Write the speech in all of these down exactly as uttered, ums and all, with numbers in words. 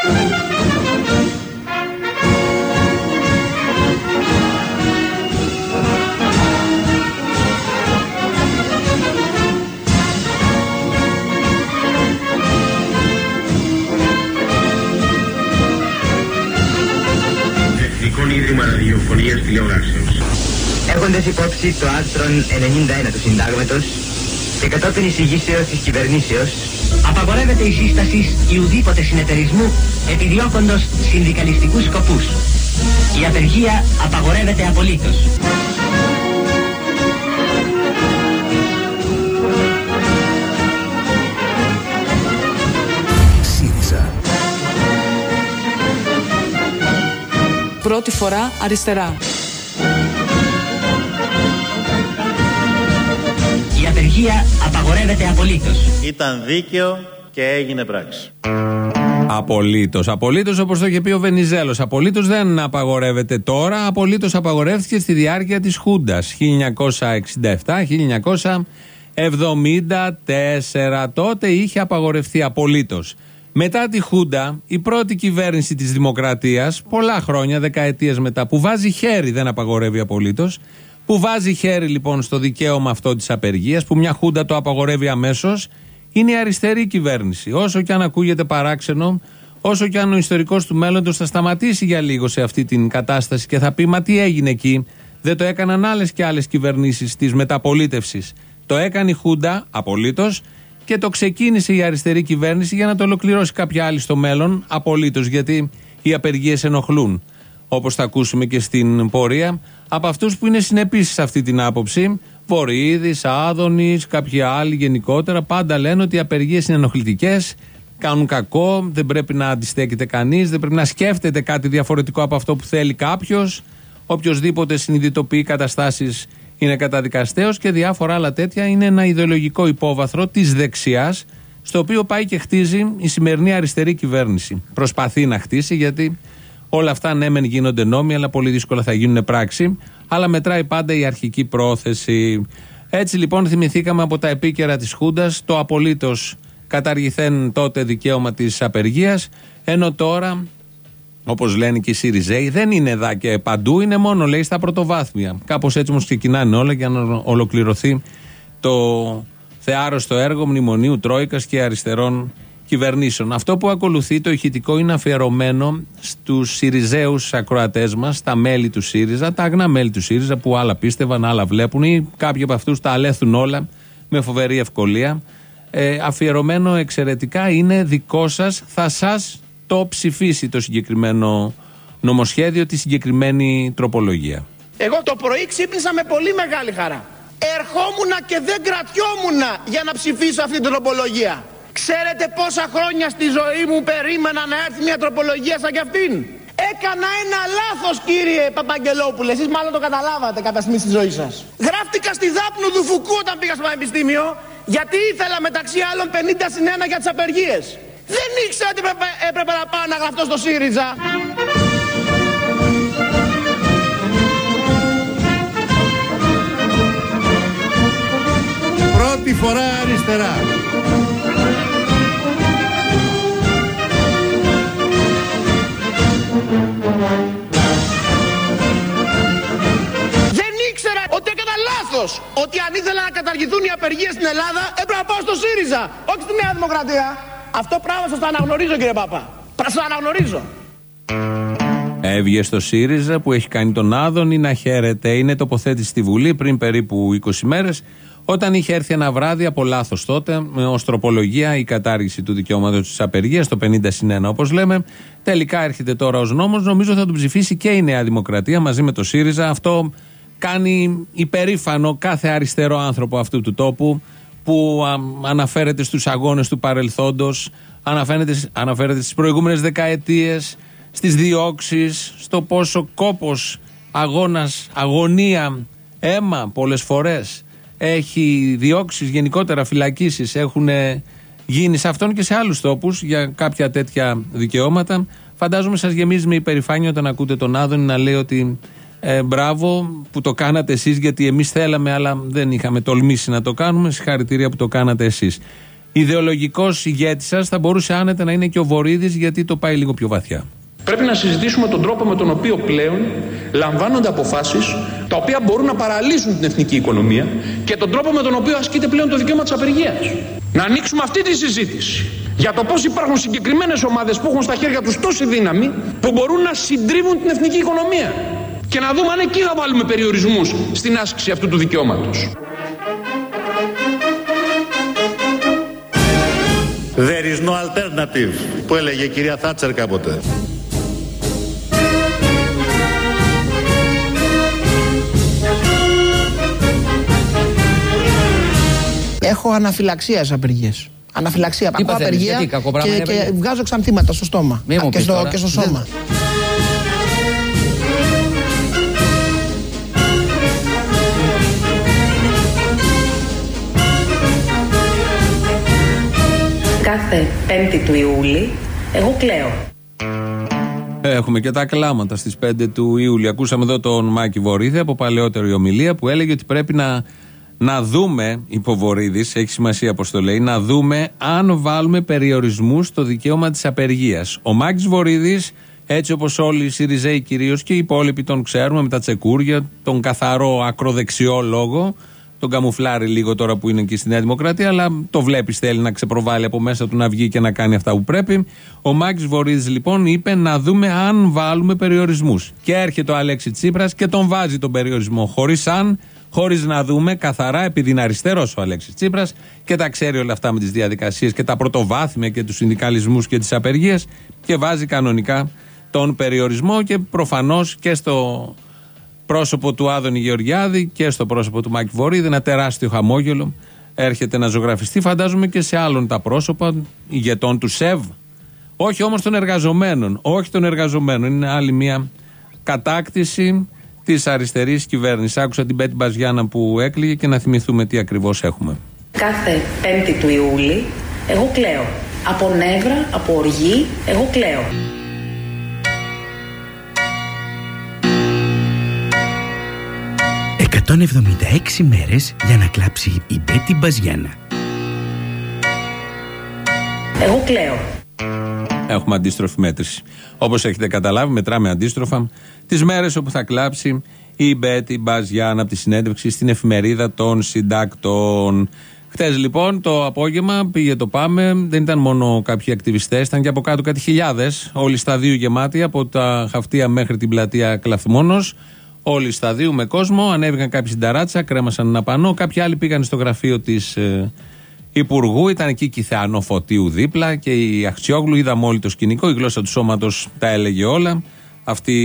Ίδρυμα Ραδιοφωνίας Τηλεοράσεως. Έχοντας υπόψη το άρθρο ενενήντα ένα του Συντάγματος και κατόπιν εισηγήσεως της κυβερνήσεως, απαγορεύεται η σύσταση ιουδήποτε συνεταιρισμού επιδιώκοντος συνδικαλιστικούς σκοπούς. Η απεργία απαγορεύεται απολύτως. Πρώτη φορά αριστερά. Η απεργία απαγορεύεται απολύτως. Ήταν δίκαιο και έγινε πράξη. Απολύτως. Απολύτως, όπως το είχε πει ο Βενιζέλος. Απολύτως δεν απαγορεύεται τώρα. Απολύτως απαγορεύτηκε στη διάρκεια της Χούντας χίλια εννιακόσια εξήντα επτά χίλια εννιακόσια εβδομήντα τέσσερα. Τότε είχε απαγορευτεί απολύτως. Μετά τη Χούντα, η πρώτη κυβέρνηση της Δημοκρατίας, πολλά χρόνια, δεκαετίες μετά, που βάζει χέρι, δεν απαγορεύει απολύτως, που βάζει χέρι λοιπόν στο δικαίωμα αυτό της απεργίας, που μια Χούντα το απαγορεύει αμέσως, είναι η αριστερή κυβέρνηση. Όσο και αν ακούγεται παράξενο, όσο και αν ο ιστορικός του μέλλοντος θα σταματήσει για λίγο σε αυτή την κατάσταση και θα πει «Μα τι έγινε εκεί, δεν το έκαναν άλλες και άλλες κυβερνήσεις της μεταπολίτευσης». Το έκανε η Χούντα απολύτως. Και το ξεκίνησε η αριστερή κυβέρνηση για να το ολοκληρώσει κάποια άλλη στο μέλλον, απολύτως, γιατί οι απεργίες ενοχλούν. Όπως θα ακούσουμε και στην πορεία, από αυτούς που είναι συνεπείς σε αυτή την άποψη, Βορίδης, Άδωνης, κάποιοι άλλοι γενικότερα, πάντα λένε ότι οι απεργίες είναι ενοχλητικές, κάνουν κακό, δεν πρέπει να αντιστέκεται κανείς, δεν πρέπει να σκέφτεται κάτι διαφορετικό από αυτό που θέλει κάποιος. Οποιοσδήποτε συνειδητοποιεί καταστάσεις είναι καταδικαστέος και διάφορα άλλα τέτοια. Είναι ένα ιδεολογικό υπόβαθρο της δεξιάς, στο οποίο πάει και χτίζει η σημερινή αριστερή κυβέρνηση. Προσπαθεί να χτίσει, γιατί όλα αυτά ναι μεν γίνονται νόμοι, αλλά πολύ δύσκολα θα γίνουν πράξη. Αλλά μετράει πάντα η αρχική πρόθεση. Έτσι λοιπόν θυμηθήκαμε από τα επίκαιρα της Χούντας το απολύτως καταργηθέν τότε δικαίωμα της απεργίας, ενώ τώρα, όπως λένε και οι ΣΥΡΙΖΕΙ, δεν είναι εδώ και παντού, είναι μόνο λέει στα πρωτοβάθμια. Κάπως έτσι όμως ξεκινάνε όλα για να ολοκληρωθεί το θεάρρωστο έργο μνημονίου Τρόικας και αριστερών κυβερνήσεων. Αυτό που ακολουθεί, το ηχητικό, είναι αφιερωμένο στους ΣΥΡΙΖΕους ακροατές μας, στα μέλη του ΣΥΡΙΖΑ, τα αγνά μέλη του ΣΥΡΙΖΑ που άλλα πίστευαν, άλλα βλέπουν, ή κάποιοι από αυτούς τα αλέθουν όλα με φοβερή ευκολία. Ε, αφιερωμένο εξαιρετικά, είναι δικό σας, θα σας το ψηφίσει το συγκεκριμένο νομοσχέδιο, τη συγκεκριμένη τροπολογία. Εγώ το πρωί ξύπνησα με πολύ μεγάλη χαρά. Ερχόμουνα και δεν κρατιόμουνα για να ψηφίσω αυτή την τροπολογία. Ξέρετε πόσα χρόνια στη ζωή μου περίμενα να έρθει μια τροπολογία σαν κι αυτήν? Έκανα ένα λάθος, κύριε Παπαγγελόπουλε. Εσείς μάλλον το καταλάβατε κάποια στιγμή στη ζωή σας. Γράφτηκα στη Δάπνου του Φουκού όταν πήγα στο πανεπιστήμιο, γιατί ήθελα μεταξύ άλλων πενήντα συν ένα για τις απεργίες. Δεν ήξερα ότι έπρεπε, έπρεπε να πάω να γραφτώ στο ΣΥΡΙΖΑ. Πρώτη φορά αριστερά. Δεν ήξερα ότι έκανα λάθος. Ότι αν ήθελα να καταργηθούν οι απεργίες στην Ελλάδα, έπρεπε να πάω στο ΣΥΡΙΖΑ, όχι στη Νέα Δημοκρατία. Αυτό πράγμα σας το αναγνωρίζω, κύριε Παπά. Σας το αναγνωρίζω. Έβγε στο ΣΥΡΙΖΑ που έχει κάνει τον Άδωνη να χαίρεται. Είναι τοποθέτηση στη Βουλή πριν περίπου είκοσι μέρες, όταν είχε έρθει ένα βράδυ από λάθος τότε, ως τροπολογία, η κατάργηση του δικαιώματος της απεργίας, το πενήντα συν ένα όπως λέμε. Τελικά έρχεται τώρα ως νόμος. Νομίζω θα τον ψηφίσει και η Νέα Δημοκρατία μαζί με το ΣΥΡΙΖΑ. Αυτό κάνει υπερήφανο κάθε αριστερό άνθρωπο αυτού του τόπου, που α, αναφέρεται στους αγώνες του παρελθόντος, αναφέρεται, αναφέρεται στις προηγούμενες δεκαετίες, στις διώξεις, στο πόσο κόπος, αγώνας, αγωνία, αίμα πολλές φορές έχει διώξεις, γενικότερα φυλακίσεις έχουν γίνει σε αυτόν και σε άλλους τόπους για κάποια τέτοια δικαιώματα. Φαντάζομαι σας γεμίζει με υπερηφάνεια όταν ακούτε τον Άδωνη να λέει ότι Ε, μπράβο που το κάνατε εσείς, γιατί εμείς θέλαμε αλλά δεν είχαμε τολμήσει να το κάνουμε. Συγχαρητήρια που το κάνατε εσείς. ιδεολογικός ηγέτης σας θα μπορούσε άνετα να είναι και ο Βορίδης, γιατί το πάει λίγο πιο βαθιά. Πρέπει να συζητήσουμε τον τρόπο με τον οποίο πλέον λαμβάνονται αποφάσεις τα οποία μπορούν να παραλύσουν την εθνική οικονομία και τον τρόπο με τον οποίο ασκείται πλέον το δικαίωμα της απεργίας. Να ανοίξουμε αυτή τη συζήτηση για το πώς υπάρχουν συγκεκριμένες ομάδες που έχουν στα χέρια τους τόση δύναμη που μπορούν να συντρίβουν την εθνική οικονομία και να δούμε αν εκεί θα βάλουμε περιορισμούς στην άσκηση αυτού του δικαιώματος. There is no alternative, που έλεγε η κυρία Θάτσερ κάποτε. Έχω αναφυλαξία σε απεργίες. Αναφυλαξία. Ακούω απεργία και, και βγάζω ξανθήματα στο στόμα και στο, και στο σώμα. Κάθε πέμπτη του Ιούλη εγώ κλαίω. Έχουμε και τα κλάματα στις πέντε του Ιούλη. Ακούσαμε εδώ τον Μάκη Βορίδη από παλαιότερη ομιλία που έλεγε ότι πρέπει να, να δούμε, υποβορίδης, έχει σημασία πως το λέει, να δούμε αν βάλουμε περιορισμούς στο δικαίωμα της απεργίας. Ο Μάκης Βορίδης, έτσι όπως όλοι οι Σιριζέοι κυρίως και οι υπόλοιποι τον ξέρουμε με τα τσεκούρια, τον καθαρό ακροδεξιό λόγο, τον καμουφλάρει λίγο τώρα που είναι εκεί στη Νέα Δημοκρατία, αλλά το βλέπεις, θέλει να ξεπροβάλλει από μέσα του, να βγει και να κάνει αυτά που πρέπει. Ο Μάκης Βορίδης λοιπόν είπε να δούμε αν βάλουμε περιορισμούς. Και έρχεται ο Αλέξη Τσίπρας και τον βάζει τον περιορισμό. Χωρίς αν, χωρίς να δούμε, καθαρά, επειδή είναι αριστερός ο Αλέξης Τσίπρας και τα ξέρει όλα αυτά με τις διαδικασίες και τα πρωτοβάθμια και τους συνδικαλισμούς και τις απεργίες, και βάζει κανονικά τον περιορισμό και προφανώς και στο πρόσωπο του Άδωνη Γεωργιάδη και στο πρόσωπο του Μάκη Βορίδη ένα τεράστιο χαμόγελο έρχεται να ζωγραφιστεί, φαντάζομαι και σε άλλων τα πρόσωπα ηγετών του ΣΕΒ, όχι όμως των εργαζομένων, όχι των εργαζομένων, είναι άλλη μια κατάκτηση της αριστερής κυβέρνησης. Άκουσα την Πέτη Μπαζιάννα που έκλειγε και να θυμηθούμε τι ακριβώς έχουμε. Κάθε πέμπτη του Ιούλη εγώ κλαίω, από νεύρα, από οργή, εγώ κλαίω. εκατόν εβδομήντα έξι μέρες για να κλάψει η Πέτη Μπαζιάννα. Εγώ κλαίω. Έχουμε αντίστροφη μέτρηση. Όπως έχετε καταλάβει, μετράμε αντίστροφα τις μέρες όπου θα κλάψει η Πέτη Μπαζιάννα από τη συνέντευξη στην εφημερίδα των συντάκτων. Χτες λοιπόν το απόγευμα πήγε το Πάμε, δεν ήταν μόνο κάποιοι ακτιβιστές, ήταν και από κάτω κάτι χιλιάδες, όλοι σταδίου γεμάτοι από τα Χαυτία μέχρι την πλατεία Κλαθμόνος. Όλοι σταδίου με κόσμο, ανέβηκαν κάποιοι στην ταράτσα, κρέμασαν ένα πανό. Κάποιοι άλλοι πήγαν στο γραφείο της ε, Υπουργού, ήταν εκεί η Θεανό Φωτίου δίπλα και η Αχτσιόγλου. Είδαμε όλοι το σκηνικό, η γλώσσα του σώματος τα έλεγε όλα. Αυτή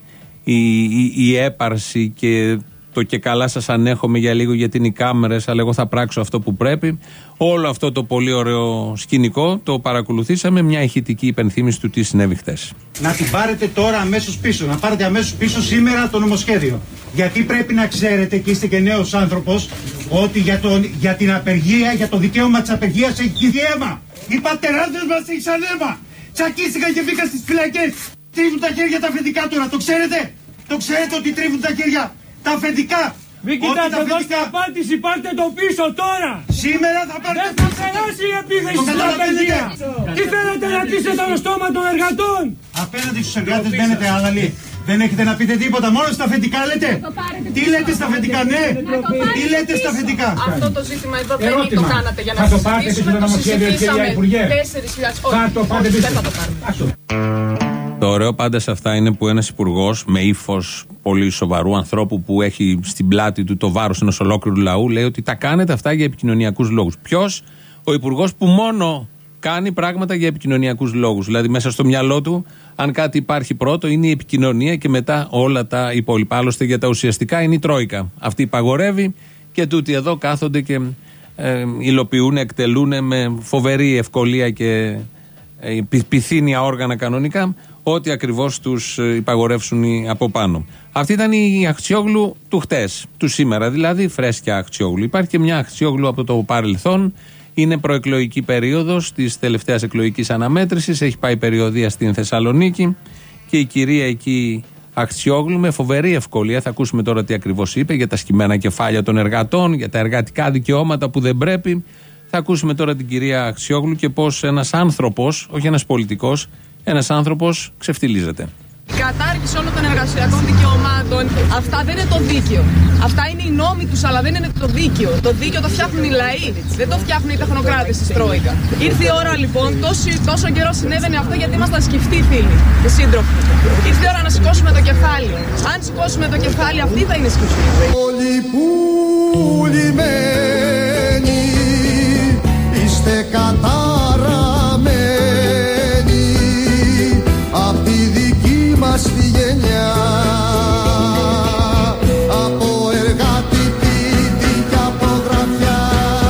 η, η, η έπαρση και το και καλά σας ανέχομαι για λίγο γιατί είναι οι κάμερες, αλλά εγώ θα πράξω αυτό που πρέπει. Όλο αυτό το πολύ ωραίο σκηνικό το παρακολουθήσαμε, μια ηχητική υπενθύμηση του τι συνέβη χτες. Να την πάρετε τώρα αμέσως πίσω, να πάρετε αμέσως πίσω σήμερα το νομοσχέδιο. Γιατί πρέπει να ξέρετε, και είστε και νέος άνθρωπος, ότι για, τον, για την απεργία, για το δικαίωμα της απεργίας έχει χυθεί αίμα. Οι πατεράδες μας έχησαν αίμα. Τσακίστηκαν και μπήκαν στις φυλακές. Τρίβουν τα χέρια τα αφεντικά τώρα, το ξέρετε. Το ξέρετε ότι τρίβουν τα χέρια τα αφεντικά. Μην κοιτάτε, δώστε απάντηση, πάρτε το πίσω τώρα! Σήμερα θα πάρετε... Δεν θα περάσει η επίθεση στην απεργία! Τι θέλετε να κλείσετε το στόμα των εργατών! Απέναντι στους εργάτες μπαίνετε άλλαλοι. Δεν έχετε να πείτε τίποτα, μόνο στα αφεντικά λέτε! Τι λέτε στα αφεντικά, ναι! Τι λέτε στα αφεντικά! Αυτό το ζήτημα εδώ δεν το κάνατε για να συζητήσουμε, το συζητήσαμε τέσσερις χιλιάδες... Όχι, δεν θα το πάρουμε. Το ωραίο πάντα σε αυτά είναι που ένας υπουργός με ύφος πολύ σοβαρού ανθρώπου που έχει στην πλάτη του το βάρος ενός ολόκληρου λαού λέει ότι τα κάνετε αυτά για επικοινωνιακούς λόγους. Ποιος? Ο υπουργός που μόνο κάνει πράγματα για επικοινωνιακούς λόγους. Δηλαδή μέσα στο μυαλό του, αν κάτι υπάρχει πρώτο, είναι η επικοινωνία και μετά όλα τα υπόλοιπα. Άλλωστε για τα ουσιαστικά είναι η Τρόικα. Αυτή υπαγορεύει και τούτοι εδώ κάθονται και ε, υλοποιούν, εκτελούν με φοβερή ευκολία και ε, πυθύνια όργανα κανονικά ό,τι ακριβώς τους υπαγορεύσουν από πάνω. Αυτή ήταν η Αχτσιόγλου του χτες, του σήμερα, δηλαδή φρέσκια Αχτσιόγλου. Υπάρχει και μια Αχτσιόγλου από το παρελθόν. Είναι προεκλογική περίοδος της τελευταίας εκλογικής αναμέτρησης. Έχει πάει περιοδεία στην Θεσσαλονίκη και η κυρία εκεί Αχτσιόγλου με φοβερή ευκολία, θα ακούσουμε τώρα τι ακριβώς είπε, για τα σκυμμένα κεφάλια των εργατών, για τα εργατικά δικαιώματα που δεν πρέπει. Θα ακούσουμε τώρα την κυρία Αξιόγλου και πώς ένας άνθρωπος, όχι ένας πολιτικός, ένας άνθρωπος ξεφτιλίζεται. Η κατάργηση όλων των εργασιακών δικαιωμάτων, αυτά δεν είναι το δίκαιο. Αυτά είναι οι νόμοι τους, αλλά δεν είναι το δίκαιο. Το δίκαιο το φτιάχνουν οι λαοί, δεν το φτιάχνουν οι τεχνοκράτες της Τρόικα. Ήρθε η ώρα λοιπόν, τόσο, τόσο καιρό συνέβαινε αυτό γιατί ήμασταν σκεφτοί φίλοι και σύντροφοι. Ήρθε η ώρα να σηκώσουμε το κεφάλι. Αν σηκώσουμε το κεφάλι, αυτοί θα είναι σκεφτοί. Όλοι που λιμένοι είστε καταραμένοι απ' τη δική μας τη γενιά, από εργάτη πίτη και από γραφιά.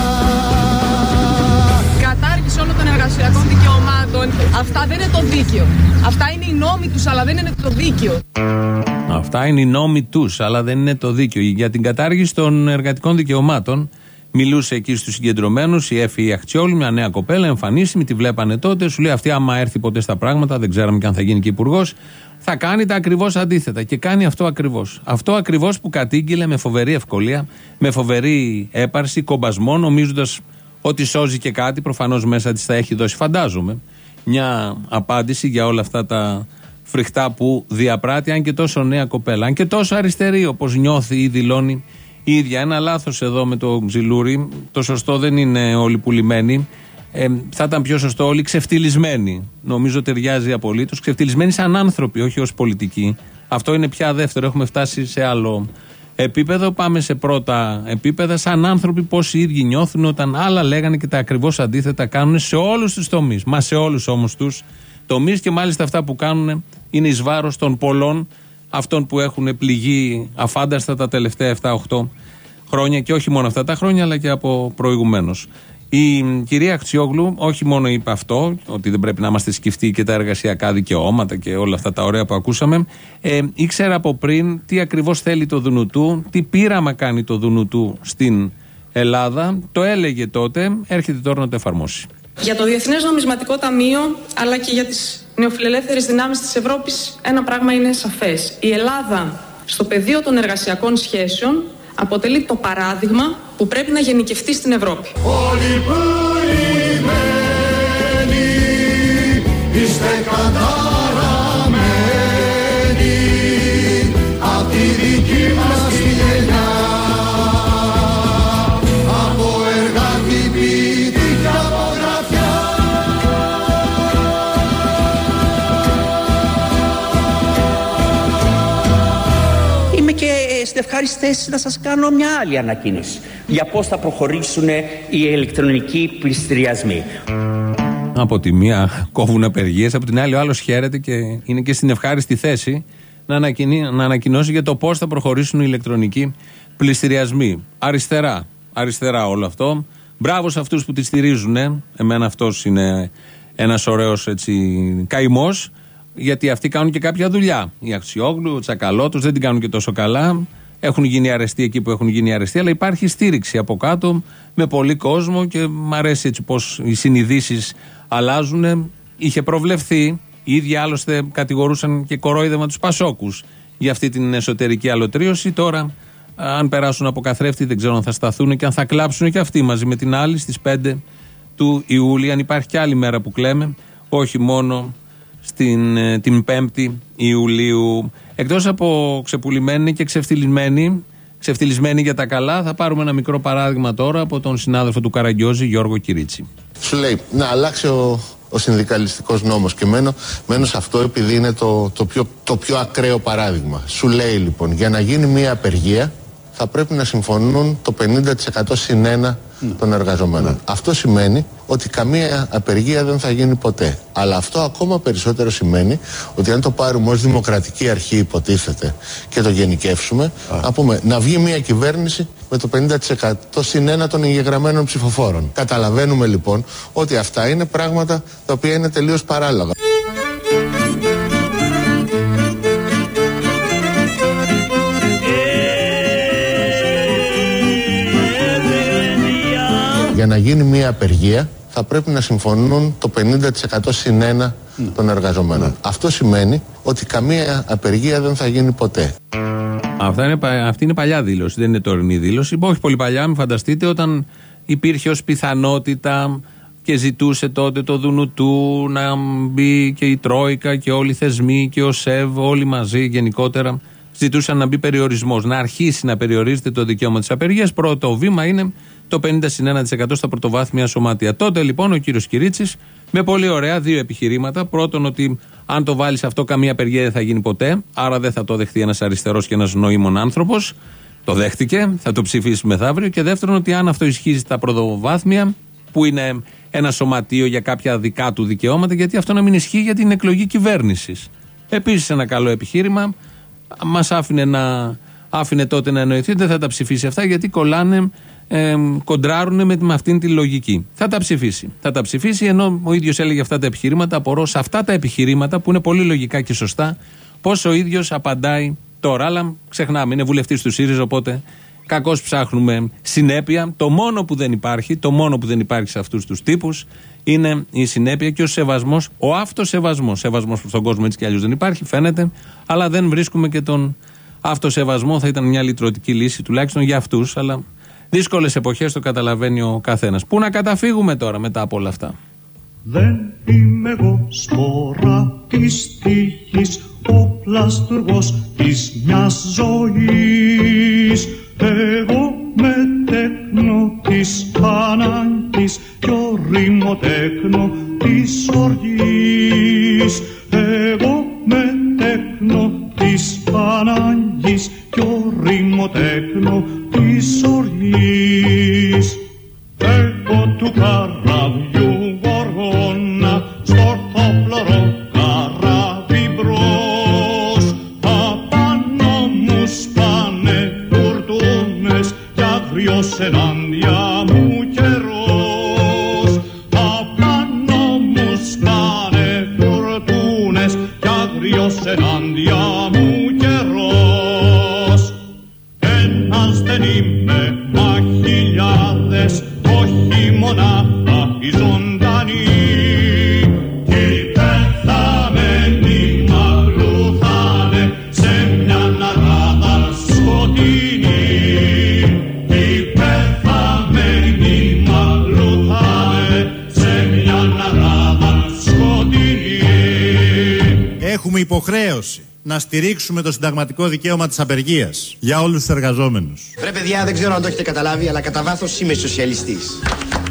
Κατάργηση όλων των εργασιακών δικαιωμάτων, αυτά δεν είναι το δίκαιο. Αυτά είναι οι νόμοι τους, αλλά δεν είναι το δίκαιο. Αυτά είναι οι νόμοι τους, αλλά δεν είναι το δίκαιο. Για την κατάργηση των εργατικών δικαιωμάτων μιλούσε εκεί στους συγκεντρωμένους η Έφη Αξιόγλου, μια νέα κοπέλα, εμφανίσιμη, τη βλέπανε τότε. Σου λέει αυτή, άμα έρθει ποτέ στα πράγματα, δεν ξέραμε και αν θα γίνει και υπουργός, θα κάνει τα ακριβώς αντίθετα. Και κάνει αυτό ακριβώς. Αυτό ακριβώς που κατήγγειλε με φοβερή ευκολία, με φοβερή έπαρση, κομπασμό, νομίζοντας ότι σώζει και κάτι. Προφανώς μέσα της θα έχει δώσει, φαντάζομαι, μια απάντηση για όλα αυτά τα φρικτά που διαπράττει, αν και τόσο νέα κοπέλα, αν και τόσο αριστερή, όπως νιώθει ή δηλώνει η ίδια. Ένα λάθος εδώ με το Ξυλούρι. Το σωστό δεν είναι όλοι πουλημένοι. Ε, θα ήταν πιο σωστό όλοι ξεφτιλισμένοι. Νομίζω ταιριάζει απολύτως. Ξεφτιλισμένοι σαν άνθρωποι, όχι ως πολιτικοί. Αυτό είναι πια δεύτερο. Έχουμε φτάσει σε άλλο επίπεδο. Πάμε σε πρώτα επίπεδα. Σαν άνθρωποι, πώς οι ίδιοι νιώθουν όταν άλλα λέγανε και τα ακριβώς αντίθετα κάνουν σε όλους τους τομείς. Μα σε όλους όμως τους τομείς, και μάλιστα αυτά που κάνουν είναι εις βάρος των πολλών, αυτών που έχουν πληγεί αφάνταστα τα τελευταία επτά οκτώ χρόνια, και όχι μόνο αυτά τα χρόνια, αλλά και από προηγουμένως. Η κυρία Αξιόγλου όχι μόνο είπε αυτό, ότι δεν πρέπει να είμαστε σκεφτοί και τα εργασιακά δικαιώματα και όλα αυτά τα ωραία που ακούσαμε, ε, ήξερε από πριν τι ακριβώς θέλει το Δουνουτού, τι πείραμα κάνει το Δουνουτού στην Ελλάδα. Το έλεγε τότε, έρχεται τώρα να το εφαρμόσει. Για το Διεθνές Νομισματικό Ταμείο, αλλά και για τις νεοφιλελεύθερες δυνάμεις της Ευρώπης, ένα πράγμα είναι σαφές. Η Ελλάδα στο πεδίο των εργασιακών σχέσεων αποτελεί το παράδειγμα που πρέπει να γενικευτεί στην Ευρώπη. Όλοι που λιμένοι είστε καταραμένοι απ' τη δική μας τη γενιά, από εργάτη πίτη και από γραφιά. Είμαι και στην ευχάριστη θέση να σας κάνω μια άλλη ανακοίνωση για πώς θα προχωρήσουν οι ηλεκτρονικοί πληστηριασμοί. Από τη μία κόβουν απεργίες, από την άλλη ο άλλος χαίρεται και είναι και στην ευχάριστη θέση να, ανακοινεί, να ανακοινώσει για το πώς θα προχωρήσουν οι ηλεκτρονικοί πληστηριασμοί. Αριστερά, αριστερά όλο αυτό. Μπράβο σε αυτούς που τη στηρίζουν. Εμένα αυτός είναι ένας ωραίος έτσι καημός, γιατί αυτοί κάνουν και κάποια δουλειά. Η Αξιόγλου, ο Τσακαλώτος δεν την κάνουν και τόσο καλά. Έχουν γίνει αρεστοί εκεί που έχουν γίνει αρεστοί, αλλά υπάρχει στήριξη από κάτω με πολύ κόσμο και μ' αρέσει έτσι πως οι συνειδήσεις αλλάζουν. Είχε προβλεφθεί, οι ίδιοι άλλωστε κατηγορούσαν και κορόιδευαν τους Πασόκους για αυτή την εσωτερική αλωτρίωση. Τώρα, αν περάσουν από καθρέφτη, δεν ξέρω αν θα σταθούν και αν θα κλάψουν και αυτοί μαζί με την άλλη στις πέντε του Ιούλη. Αν υπάρχει και άλλη μέρα που κλαίμε, όχι μόνο στην, την πέμπτη Ιουλίου. Εκτός από ξεπουλημένοι και ξεφτυλισμένοι, ξεφτυλισμένοι για τα καλά, θα πάρουμε ένα μικρό παράδειγμα τώρα από τον συνάδελφο του Καραγκιόζη, Γιώργο Κυρίτσι. Σου λέει να αλλάξει ο, ο συνδικαλιστικός νόμος και μένω, μένω σε αυτό επειδή είναι το, το, πιο, το πιο ακραίο παράδειγμα. Σου λέει λοιπόν, για να γίνει μια απεργία θα πρέπει να συμφωνούν το πενήντα τοις εκατό συν ένα mm. των εργαζομένων. Mm. Αυτό σημαίνει ότι καμία απεργία δεν θα γίνει ποτέ. Αλλά αυτό ακόμα περισσότερο σημαίνει ότι αν το πάρουμε ως δημοκρατική αρχή, υποτίθεται, και το γενικεύσουμε, ah. να πούμε να βγει μια κυβέρνηση με το πενήντα τοις εκατό συν ένα των εγγεγραμμένων ψηφοφόρων. Καταλαβαίνουμε λοιπόν ότι αυτά είναι πράγματα τα οποία είναι τελείως παράλογα. Για να γίνει μια απεργία θα πρέπει να συμφωνούν το πενήντα τοις εκατό συν ένα mm. των εργαζομένων. Mm. Αυτό σημαίνει ότι καμία απεργία δεν θα γίνει ποτέ. Αυτά είναι, αυτή είναι παλιά δήλωση, δεν είναι τωρινή δήλωση. Όχι πολύ παλιά, μην φανταστείτε, όταν υπήρχε ως πιθανότητα και ζητούσε τότε το Δουνουτού να μπει και η Τρόικα και όλοι οι θεσμοί και ο ΣΕΒ, όλοι μαζί γενικότερα ζητούσαν να μπει περιορισμός, να αρχίσει να περιορίζεται το δικαίωμα της απεργίας. Πρώτο βήμα είναι το πενήντα συν ένα τοις εκατό στα πρωτοβάθμια σωματεία. Τότε λοιπόν ο κύριος Κυρίτσης με πολύ ωραία δύο επιχειρήματα. Πρώτον, ότι αν το βάλεις αυτό, καμία απεργία δεν θα γίνει ποτέ, άρα δεν θα το δεχτεί ένας αριστερός και ένας νοήμων άνθρωπος. Το δέχτηκε, θα το ψηφίσει μεθαύριο. Και δεύτερον, ότι αν αυτό ισχύει στα πρωτοβάθμια, που είναι ένα σωματείο για κάποια δικά του δικαιώματα, γιατί αυτό να μην ισχύει για την εκλογή κυβέρνησης. Επίσης, ένα καλό επιχείρημα. Μας άφηνε, να, άφηνε τότε να εννοηθεί ότι δεν θα τα ψηφίσει αυτά, γιατί κολλάνε, ε, κοντράρουν με, με αυτήν τη λογική. Θα τα ψηφίσει. Θα τα ψηφίσει, ενώ ο ίδιος έλεγε αυτά τα επιχειρήματα. Απορώ σε αυτά τα επιχειρήματα, που είναι πολύ λογικά και σωστά, πώς ο ίδιος απαντάει τώρα. Αλλά ξεχνάμε, είναι βουλευτής του ΣΥΡΙΖΑ, οπότε κακώς ψάχνουμε συνέπεια. Το μόνο που δεν υπάρχει, το μόνο που δεν υπάρχει σε αυτούς τους τύπους είναι η συνέπεια και ο σεβασμός, ο αυτοσεβασμός. Σεβασμός προς τον κόσμο έτσι κι αλλιώς δεν υπάρχει, φαίνεται, αλλά δεν βρίσκουμε και τον αυτοσεβασμό. Θα ήταν μια λυτρωτική λύση τουλάχιστον για αυτούς, αλλά δύσκολες εποχές το καταλαβαίνει ο καθένας. Πού να καταφύγουμε τώρα μετά από όλα αυτά? Δεν είμαι εγώ σπορά της τύχης, ο πλαστουργός της μιας ζωής. Εγώ μετέκνω της ανάγκης κι ο ρημοτέκνω της οργής. Εγώ μετέκνω της ανάγκης κι ο ρημοτέκνω της οργής. Εγώ του καραβιού γοργόνα στορθοπλωρό καράβι μπρος. Απάνω μου σπάνε κουρτούνες κι αγριος ενάντια μου καιρός. Απάνω μου σπάνε κουρτούνες κι αγριος ενάντια μου καιρός. Ένας δεν είμαι μα χιλιάδες, όχι μονάχα οι ζωντανοί. Κι οι πεθαμένοι μαγλουθάνε σε μια ναράδα σκοτεινή. Κι οι πεθαμένοι μαγλουθάνε σε μια ναράδα σκοτεινή. Έχουμε υποχρέωση να στηρίξουμε το συνταγματικό δικαίωμα της απεργίας για όλους τους εργαζόμενους. Βρε παιδιά, δεν ξέρω αν το έχετε καταλάβει, αλλά κατά βάθος είμαι σοσιαλιστής.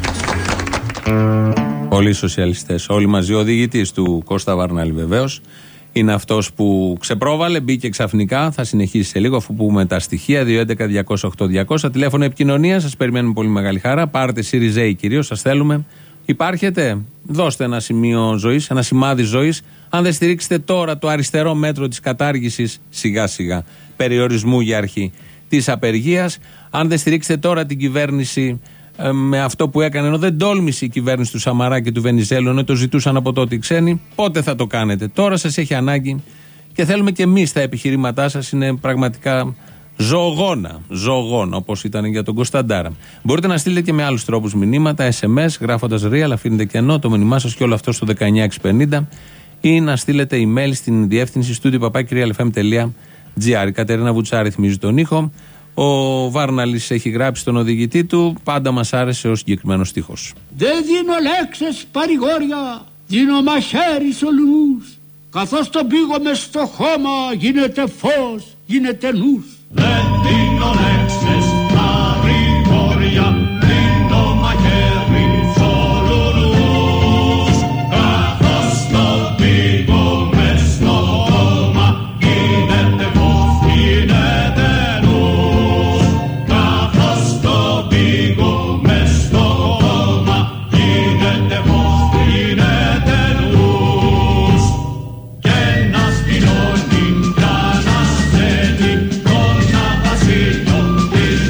Πολλοί σοσιαλιστές, όλοι μαζί. Ο οδηγητής του Κώστα Βαρνάλη βεβαίως είναι αυτός που ξεπρόβαλε, μπήκε ξαφνικά, θα συνεχίσει σε λίγο αφού πούμε τα στοιχεία. Δύο έντεκα διακόσια οκτώ διακόσια, τηλέφωνο επικοινωνία, σας περιμένουμε πολύ μεγάλη χαρά. Πάρτε ΣΥΡΙΖΕΙ κυρίως, σας θέλουμε. Υπάρχετε, δώστε ένα σημείο ζωής, ένα σημάδι ζωής. Αν δεν στηρίξετε τώρα το αριστερό μέτρο της κατάργησης, σιγά σιγά, περιορισμού για αρχή της απεργίας, αν δεν στηρίξετε τώρα την κυβέρνηση ε, με αυτό που έκανε, ενώ δεν τόλμησε η κυβέρνηση του Σαμαρά και του Βενιζέλου, ενώ το ζητούσαν από τότε οι ξένοι, πότε θα το κάνετε? Τώρα σας έχει ανάγκη και θέλουμε και εμείς τα επιχειρήματά σας, είναι πραγματικά ζωογόνα, ζωογόνα, όπως ήταν για τον Κωνσταντάρα. Μπορείτε να στείλετε και με άλλους τρόπους μηνύματα, ες εμ ες, γράφοντας real, αφήνετε κενό το μήνυμά σας και όλο αυτό στο δεκαεννιά εξακόσια πενήντα, ή να στείλετε email στην διεύθυνση στούντιο παπάκι real εφ εμ τελεία τζι άρ. Η Κατερίνα Βουτσά ρυθμίζει τον ήχο. Ο Βάρναλης έχει γράψει τον οδηγητή του. Πάντα μας άρεσε ο συγκεκριμένος στίχος. Δεν δίνω λέξεις παρηγόρια, δίνω μαχαίρι σ' ολούς. Καθώς τον πήγω μες στο χώμα, γίνεται φως, γίνεται νους. Δεν δίνω λέξεις παρηγόρια, δίνω μαχαίρι σ' ολούς. Καθώς τον πήγω μες στο χώμα, γίνεται φως, γίνεται νους. Καθώς τον πήγω μες στο χώμα, γίνεται φως, γίνεται νους. Και να σπινώνει κι να στέλνει τον Βασίλειο της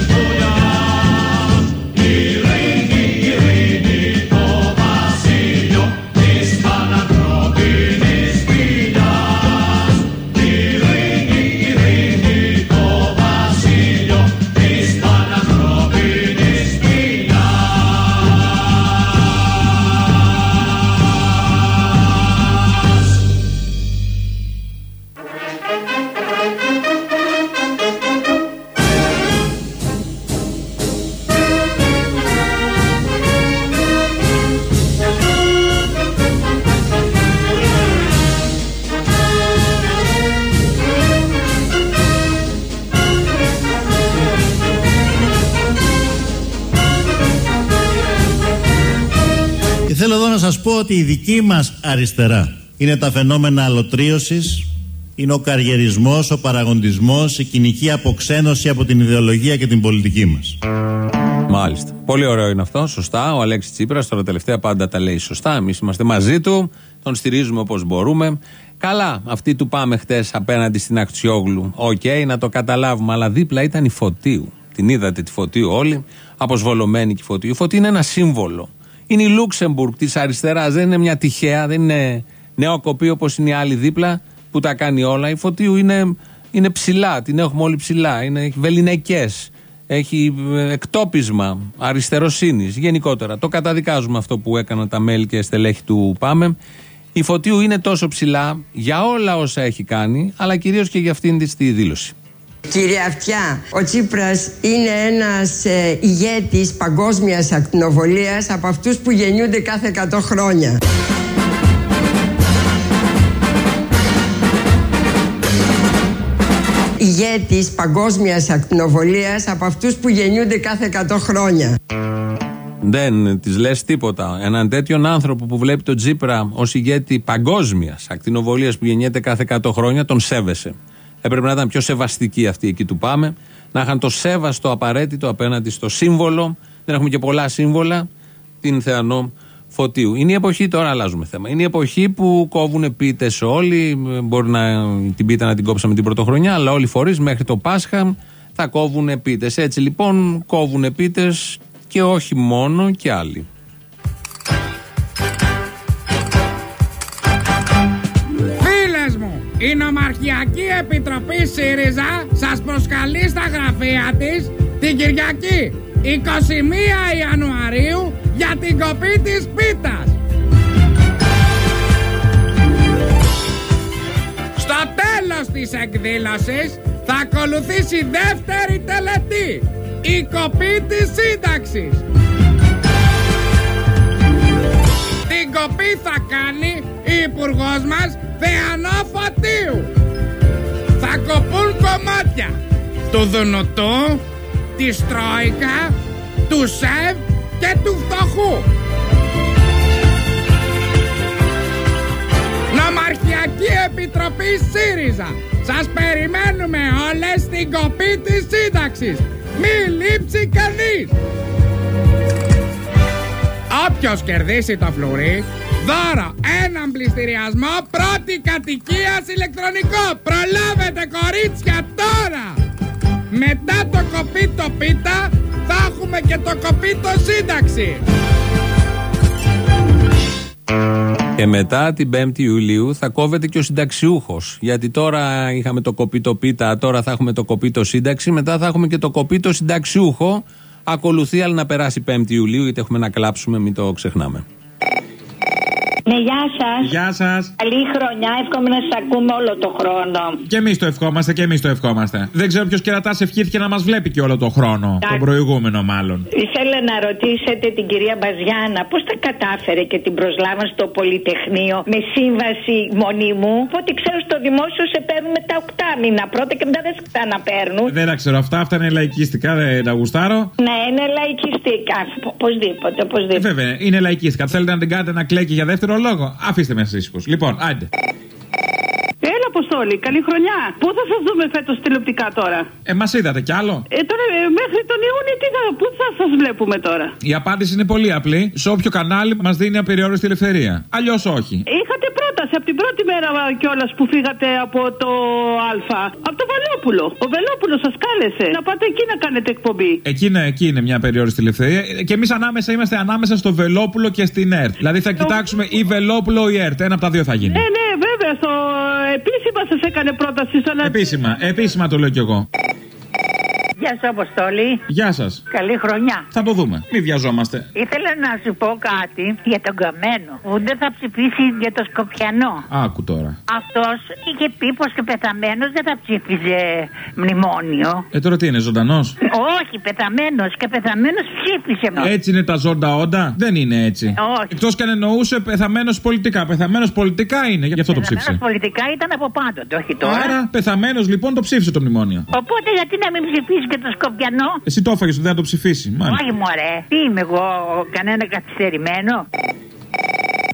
να σας πω ότι η δική μας αριστερά είναι τα φαινόμενα αλωτρίωσης, είναι ο καριερισμός, ο παραγοντισμός, η κοινική αποξένωση από την ιδεολογία και την πολιτική μας. Μάλιστα. Πολύ ωραίο είναι αυτό. Σωστά. Ο Αλέξης Τσίπρας τώρα τελευταία πάντα τα λέει σωστά. Εμείς είμαστε μαζί του. Τον στηρίζουμε όπως μπορούμε. Καλά. Αυτή του πάμε χτες απέναντι στην Αχτσιόγλου. Οκ, okay, να το καταλάβουμε. Αλλά δίπλα ήταν η Φωτίου. Την είδατε τη Φωτίου όλοι. Αποσβολωμένη και η Φωτίου. Η Φωτίου είναι ένα σύμβολο. Είναι η Λούξεμπουργκ της αριστεράς. Δεν είναι μια τυχαία. Δεν είναι νεοκοπή όπως είναι οι άλλοι δίπλα που τα κάνει όλα. Η Φωτίου είναι, είναι ψηλά. Την έχουμε όλοι ψηλά. Είναι, έχει βεληνικές. Έχει εκτόπισμα αριστεροσύνης γενικότερα. Το καταδικάζουμε αυτό που έκαναν τα μέλη και στελέχη του ΠΑΜΕ. Η Φωτίου είναι τόσο ψηλά για όλα όσα έχει κάνει, αλλά κυρίως και για αυτήν τη δήλωση. Κύριε Αυτιά, ο Τσίπρας είναι ένας ε, ηγέτης παγκόσμιας ακτινοβολίας από αυτούς που γεννιούνται κάθε εκατό χρόνια. Ηγέτης παγκόσμιας ακτινοβολίας από αυτούς που γεννιούνται κάθε εκατό χρόνια. Δεν της λες τίποτα. Έναν τέτοιον άνθρωπο που βλέπει τον Τσίπρα ως ηγέτη παγκόσμιας ακτινοβολίας που γεννιέται κάθε εκατό χρόνια, τον σέβεσαι. Έπρεπε να ήταν πιο σεβαστικοί αυτοί εκεί του ΠΑΜΕ, να είχαν το σέβαστο απαραίτητο απέναντι στο σύμβολο. Δεν έχουμε και πολλά σύμβολα. Την Θεανό Φωτίου. Είναι η εποχή, τώρα αλλάζουμε θέμα. Είναι η εποχή που κόβουν πίτες όλοι. Μπορεί να την πίτα να την κόψαμε την πρωτοχρονιά, αλλά όλοι οι φορείς μέχρι το Πάσχα θα κόβουν πίτες. Έτσι λοιπόν κόβουν πίτες και όχι μόνο και άλλοι. Φίλες μου, η Νομαρχιακή Επιτροπή ΣΥΡΙΖΑ σας προσκαλεί στα γραφεία της την Κυριακή εικοστή πρώτη Ιανουαρίου για την κοπή της πίτας. Στο τέλος της εκδήλωσης θα ακολουθήσει δεύτερη τελετή, η κοπή της σύνταξης. Την κοπή θα κάνει η υπουργός μας Θεανό Φωτίου. Θα κοπούν κομμάτια του Δουνουτού, της Τρόικα, του ΣΕΒ και του φτωχού. Νομαρχιακή Επιτροπή ΣΥΡΙΖΑ, σας περιμένουμε όλες στην κοπή της σύνταξης. Μη λείψει κανείς. Όποιος κερδίσει το φλουρί, δώρο έναν πληστηριασμό πρώτη κατοικίας ηλεκτρονικό. Προλάβετε κορίτσια τώρα. Μετά το κοπίτο πίτα θα έχουμε και το κοπίτο σύνταξη. Και μετά την πέμπτη Ιουλίου θα κόβεται και ο συνταξιούχος. Γιατί τώρα είχαμε το κοπίτο πίτα, τώρα θα έχουμε το κοπίτο σύνταξη, μετά θα έχουμε και το κοπίτο συνταξιούχο. Ακολουθεί, αλλά να περάσει πέμπτη Ιουλίου, γιατί έχουμε να κλάψουμε, μην το ξεχνάμε. Ναι, γεια σας. Γεια σας. Καλή χρονιά, εύχομαι να σας ακούμε όλο το χρόνο. Και εμείς το ευχόμαστε, και εμείς το ευχόμαστε. Δεν ξέρω ποιος κερατάς ευχήθηκε να μας βλέπει και όλο το χρόνο. Τά... Τον προηγούμενο, μάλλον. Ήθελα να ρωτήσετε την κυρία Μπαζιάνα πώς τα κατάφερε και την προσλάβαν στο Πολυτεχνείο με σύμβαση μονίμου. Ό,τι ξέρω στο δημόσιο σε παίρνουν με τα οκτάμινα πρώτα και μετά δεν σε ξαναπαίρνουν. Δεν τα ξέρω αυτά, αυτά είναι λαϊκιστικά, δεν τα γουστάρω. Ναι, είναι λαϊκιστικά. Οπωσδήποτε, οπωσδήποτε. Ε, βέβαια, είναι λαϊκιστικά. Θέλετε να την κάνετε να κλαίκει για δεύτερο λόγο. Αφήστε με ήσυχους. Λοιπόν, άντε. Έλα, Αποστόλη, καλή χρονιά. Πού θα σας δούμε φέτος τηλεοπτικά τώρα? Ε, μας είδατε κι άλλο. Ε, τώρα ε, μέχρι τον Ιούνιο τι θα, πού θα σας βλέπουμε τώρα? Η απάντηση είναι πολύ απλή. Σε όποιο κανάλι μας δίνει απεριόριστη ελευθερία. Αλλιώς όχι. Είχατε πρόταση από την πρώτη μέρα κιόλας που φύγατε από το Α. Από το Βελόπουλο. Ο Βελόπουλος σας κάλεσε να πάτε εκεί να κάνετε εκπομπή. Εκεί είναι, εκεί είναι μια απεριόριστη ελευθερία. Και εμείς ανάμεσα είμαστε ανάμεσα στο Βελόπουλο και στην ΕΡΤ. Δηλαδή θα κοιτάξουμε ή Βελόπουλο ή ΕΡΤ. Ένα από τα δύο θα γίνει. Ναι, ναι, βέβαια. Στο επίσημα σας έκανε πρόταση. Στο... Επίσημα, επίσημα το λέω κι εγώ. Γεια σου, Αποστόλη. Γεια σας. Καλή χρονιά. Θα το δούμε. Μην βιαζόμαστε. Ήθελα να σου πω κάτι για τον Καμένο που δεν θα ψηφίσει για το Σκοπιανό. Άκου τώρα. Αυτός είχε πει πως και πεθαμένος δεν θα ψήφιζε μνημόνιο. Ε, τώρα τι είναι, ζωντανός? Όχι, πεθαμένος και πεθαμένος ψήφισε. Έτσι είναι τα ζώντα όντα? Δεν είναι έτσι. Όχι. Εκτός κι αν εννοούσε πεθαμένος πολιτικά. Πεθαμένος πολιτικά είναι, γι' αυτό το ψήφισε. Πεθαμένος πολιτικά ήταν από πάντοτε, όχι τώρα. Άρα πεθαμένος λοιπόν το ψήφισε το μνημόνιο. Οπότε γιατί να μην ψηφίσει και το Σκοπιανό? Εσύ το έφαγες, δεν θα το ψηφίσει. Μάλιστα. Όχι, μωρέ. Τι είμαι εγώ, κανένα καθυστερημένο?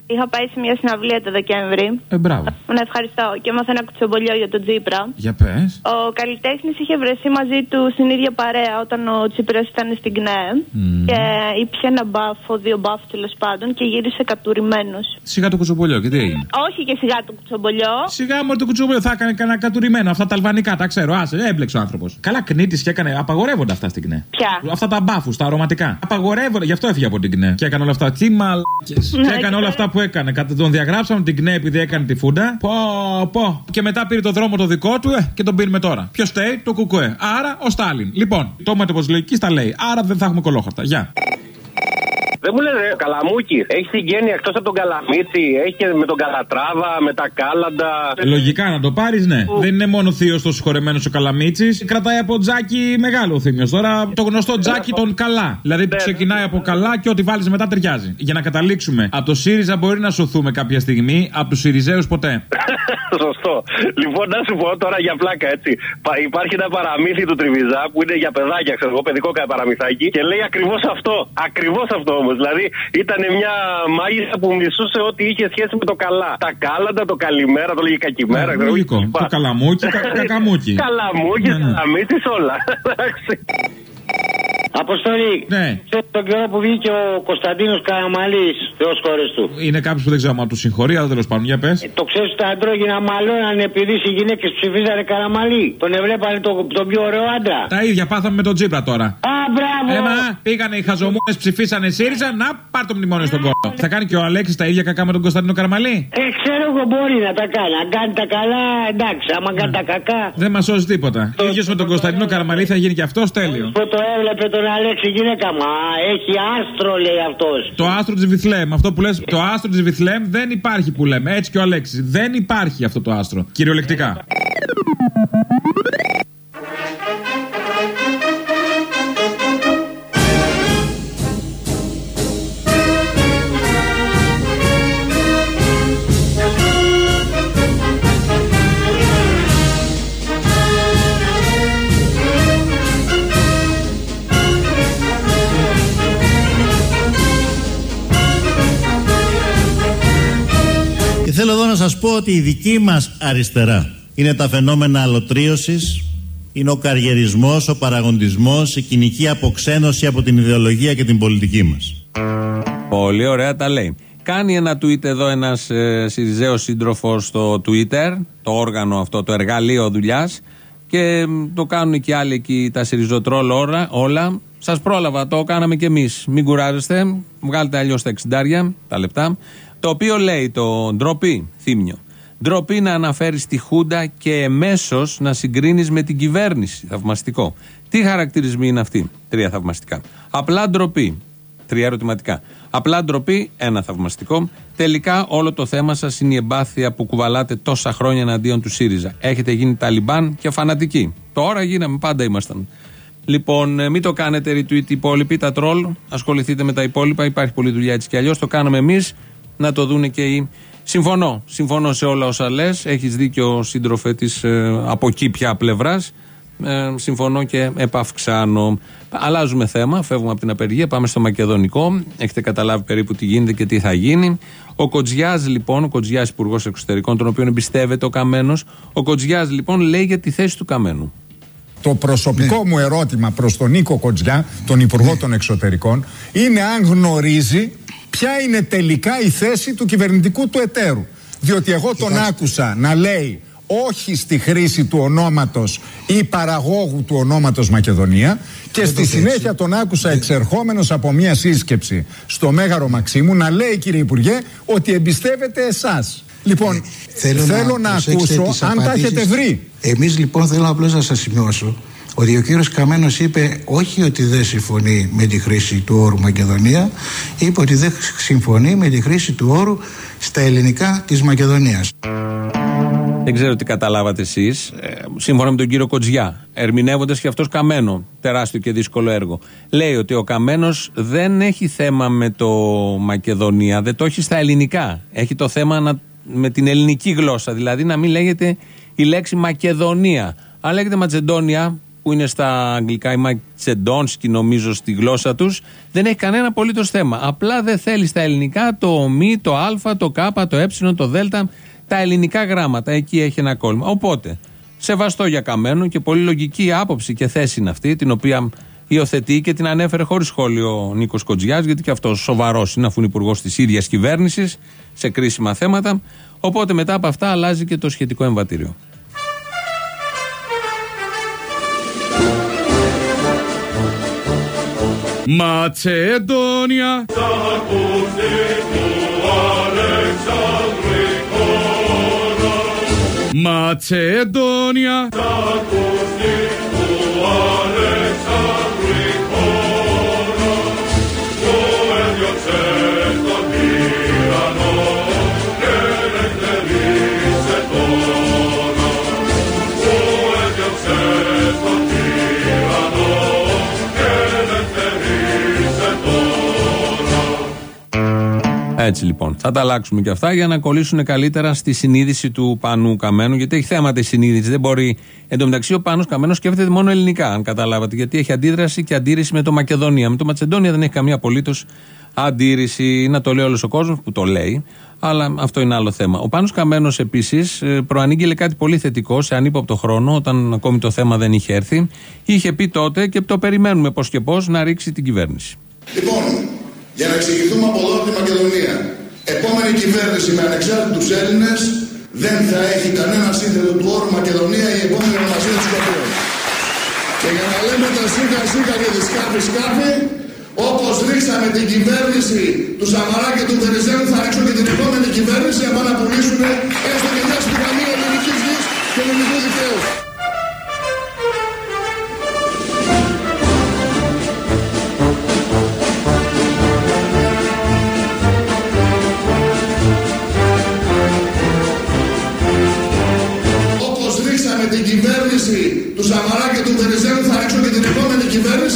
Είχα πάει σε μια συναυλία το Δεκέμβρη. Ε, μπράβο. Να ευχαριστώ. Και έμαθα ένα κουτσομπολιό για τον Τσίπρα. Για πες. Ο καλλιτέχνης είχε βρεθεί μαζί του στην ίδια παρέα όταν ο Τσίπρας ήταν στην ΚΝΕ. Mm. Και ήπια ένα μπάφο, δύο μπάφο τέλος πάντων, και γύρισε κατουρημένος. Σιγά το κουτσομπολιό, και τι έγινε? Όχι και σιγά το κουτσομπολιό. Σιγά μου το κουτσομπολιό, θα έκανε κανένα κατουρημένο. Αυτά τα αλβανικά, τα ξέρω. Άσε, έμπλεξε ο άνθρωπος. Καλά, κνήτης και έκανε. Απαγορεύονται αυτά στην ΚΝΕ. Ποια? Αυτά τα μπάφου, τα αρωματικά. Απαγορεύονται, γι' αυτό έφυγε από την ΚΝΕ. Και έκανε όλα αυτά. Τι μαλάκες. Ναι, και έκανε όλα αυτά που έκανε. Κατά τον διαγράψαμε την ΚΝΕ επειδή έκανε τη φούντα. Πω, πω. Και μετά πήρε το δρόμο το δικό του ε, και τον πήρε τώρα. Ποιο στέει? Το Κουκουέ. Άρα ο Στάλιν. Λοιπόν, το μετωποσλογική τα λέει. Άρα δεν θα έχουμε κολόχαρτα. Γεια. Δεν μου λένε, Καλαμούκη, έχει συγγένεια εκτός από τον Καλαμίτσι, έχει και με τον Καλατράβα, με τα Κάλαντα. Λογικά να το πάρεις, ναι. Ου. Δεν είναι μόνο θείος το συγχωρεμένος ο Καλαμίτσης. Κρατάει από τζάκι μεγάλο ο Θήμιος. Τώρα το γνωστό τζάκι τον Καλά. Δηλαδή ναι, ξεκινάει ναι. από Καλά και ό,τι βάλεις μετά ταιριάζει. Για να καταλήξουμε. Από το ΣΥΡΙΖΑ μπορεί να σωθούμε κάποια στιγμή, από τους ΣΥΡΙΖΑΙΟΥΣ ποτέ. Σωστό. Λοιπόν, να σου πω τώρα για πλάκα, έτσι. Υπάρχει ένα παραμύθι του Τριβιζά που είναι για παιδάκια, ξέρω εγώ, παιδικό παραμυθάκι και λέει ακριβώς αυτό. Ακριβώς αυτό όμως. Δηλαδή ήταν μια μάγισσα που μισούσε ό,τι είχε σχέση με το καλά. Τα Κάλαντα, το καλημέρα, το λέγε κακημέρα. Ναι, λογικό. Το καλαμούκι, κα, κακαμούκι. Καλαμούκι, ναι, ναι. Καλαμίτσις, όλα. Αποστολή. Ναι. Ξέρετε τον καιρό που βγήκε ο Κωνσταντίνος Καραμαλής, Θεός χώρες του. Είναι κάποιος που δεν ξέρω αν του συγχωρεί, αλλά τέλος πάντων, για πες. Ε, το ξέρεις, τα αντρόγυνα μαλώναν επειδή οι γυναίκες ψηφίζανε Καραμαλή. Τον εβλέπανε τον το πιο ωραίο άντρα. Τα ίδια πάθαμε με τον Τσίπρα τώρα. Α, μπράβο. Έμα, πήγανε οι χαζομούνες, ψηφίσανε ΣΥΡΙΖΑ, να πάρ' το μνημόνιο στον κόλο. Θα κάνει και ο Αλέξης τα ίδια κακά με τον Κωνσταντίνο Καραμαλή. Ε, ξέρω εγώ, μπορεί να τα κάνει. Αν κάνει τα καλά, εντάξει. Άμα κάνει τα κακά. Δεν μας σώζει τίποτα. Το ίδιο με τον Κωνσταντίνο Καραμαλή θα γίνει και αυτός τέλειο. Που το έβλεπε τον Αλέξη γυναίκα, μα έχει άστρο, λέει αυτός. Το άστρο της Βιθλέμ, αυτό που λες, το άστρο της Βιθλέμ δεν υπάρχει που λέμε. Έτσι και ο Αλέξης. Δεν υπάρχει αυτό το άστρο. Κυριολεκτικά. Θέλω εδώ να σας πω ότι η δική μας αριστερά είναι τα φαινόμενα αλωτρίωσης, είναι ο καριερισμός, ο παραγοντισμός, η κοινική αποξένωση από την ιδεολογία και την πολιτική μας. Πολύ ωραία τα λέει. Κάνει ένα tweet εδώ ένας ε, Συριζέος σύντροφος στο Twitter, το όργανο αυτό, το εργαλείο δουλειάς, και το κάνουν και άλλοι εκεί τα Συριζοτρόλ όλα, όλα. Σας πρόλαβα, το κάναμε κι εμείς. Μην κουράζεστε, βγάλτε αλλιώς τα εξιντάρια, τα λεπτά. Το οποίο λέει το ντροπή, Θήμιο. Ντροπή να αναφέρεις τη Χούντα και εμέσως να συγκρίνεις με την κυβέρνηση. Θαυμαστικό. Τι χαρακτηρισμοί είναι αυτοί? Τρία θαυμαστικά. Απλά ντροπή. Τρία ερωτηματικά. Απλά ντροπή, ένα θαυμαστικό. Τελικά όλο το θέμα σας είναι η εμπάθεια που κουβαλάτε τόσα χρόνια εναντίον του ΣΥΡΙΖΑ. Έχετε γίνει Ταλιμπάν και φανατικοί. Τώρα γίναμε, πάντα ήμασταν. Λοιπόν, μην το κάνετε retweet οι υπόλοιποι, τα τρόλ. Ασχοληθείτε με τα υπόλοιπα. Υπάρχει πολλή δουλειά έτσι κι αλλιώς. Το κάναμε εμείς. Να το δούνε και οι. Συμφωνώ. Συμφωνώ σε όλα όσα λες. Έχεις δίκιο, σύντροφε της ε, από εκεί πια πλευράς. Ε, συμφωνώ και επαυξάνω. Αλλάζουμε θέμα. Φεύγουμε από την απεργία. Πάμε στο μακεδονικό. Έχετε καταλάβει περίπου τι γίνεται και τι θα γίνει. Ο Κοτζιάς, λοιπόν, ο Κοτζιάς Υπουργός Εξωτερικών, τον οποίον εμπιστεύεται ο Καμένος. Ο Κοτζιάς, λοιπόν, λέει για τη θέση του Καμένου. Το προσωπικό ναι. μου ερώτημα προς τον Νίκο Κοτζιά, τον Υπουργό ναι. των Εξωτερικών, είναι αν γνωρίζει ποια είναι τελικά η θέση του κυβερνητικού του εταίρου. Διότι εγώ τον Κοιτάξτε. άκουσα να λέει όχι στη χρήση του ονόματος ή παραγόγου του ονόματος Μακεδονία και Δεν στη συνέχεια έτσι. τον άκουσα Δεν. εξερχόμενος από μια σύσκεψη στο Μέγαρο Μαξίμου να λέει, κύριε Υπουργέ, ότι εμπιστεύεται εσάς. Λοιπόν, ε, θέλω, θέλω να, να ακούσω αν τα έχετε βρει. Εμείς λοιπόν θέλω απλώς να σας σημειώσω ότι ο κύριος Καμένος είπε όχι ότι δεν συμφωνεί με τη χρήση του όρου Μακεδονία, είπε ότι δεν συμφωνεί με τη χρήση του όρου στα ελληνικά της Μακεδονίας. Δεν ξέρω τι καταλάβατε εσείς. Ε, σύμφωνα με τον κύριο Κοτζιά, ερμηνεύοντας και αυτός Καμένο, τεράστιο και δύσκολο έργο, λέει ότι ο Καμένος δεν έχει θέμα με το Μακεδονία, δεν το έχει στα ελληνικά. Έχει το θέμα να, με την ελληνική γλώσσα, δηλαδή να μην λέγεται η λέξη Μακεδονία. Αν λέγεται Ματσεντόνια, που είναι στα αγγλικά, η Μακεδόνσκι νομίζω στη γλώσσα τους, δεν έχει κανένα απολύτως θέμα. Απλά δεν θέλει στα ελληνικά το μη, το α, το κ, το ε, το δ, τα ελληνικά γράμματα. Εκεί έχει ένα κόλλημα. Οπότε, σεβαστό για Καμένο και πολύ λογική άποψη και θέση είναι αυτή, την οποία υιοθετεί και την ανέφερε χωρίς σχόλιο ο Νίκος Κοντζιάς, γιατί και αυτός σοβαρός είναι, αφού είναι υπουργός της ίδιας κυβέρνησης σε κρίσιμα θέματα. Οπότε μετά από αυτά αλλάζει και το σχετικό εμβατήριο. Μακεδόνια. Μακεδόνια. Έτσι λοιπόν, θα τα αλλάξουμε και αυτά για να κολλήσουν καλύτερα στη συνείδηση του Πάνου Καμένου, γιατί έχει θέματα η συνείδηση. Δεν μπορεί. Εν τω μεταξύ, ο Πάνος Καμένος σκέφτεται μόνο ελληνικά, αν καταλάβατε, γιατί έχει αντίδραση και αντίρρηση με το Μακεδονία. Με το Μακεδόνια δεν έχει καμία απολύτως αντίρρηση. Να το λέει όλος ο κόσμος που το λέει, αλλά αυτό είναι άλλο θέμα. Ο Πάνος Καμένος επίσης προανήγγειλε κάτι πολύ θετικό σε ανύποπτο χρόνο, όταν ακόμη το θέμα δεν είχε έρθει. Είχε πει τότε και το περιμένουμε πώς και πώς να ρίξει την κυβέρνηση. Λοιπόν, για να εξηγηθούμε από εδώ τη Μακεδονία, επόμενη κυβέρνηση με ανεξάρτητους Έλληνες δεν θα έχει κανένα σύνθετο του όρου Μακεδονία, η επόμενη ονομασία του Σκοπίου. Και για να λέμε τα σίκα σίκα και τη σκάφη σκάφη, όπως ρίξαμε την κυβέρνηση του Σαμαρά και του Βενιζέλου, θα ρίξω και την επόμενη κυβέρνηση να πάνε να πουλήσουν έστω και μια σπιταλία ελληνικής γης και ελληνικού δικαίου. Την κυβέρνηση του Σαμαρά και του Βενιζέλου, θα ρίξω και την επόμενη κυβέρνηση.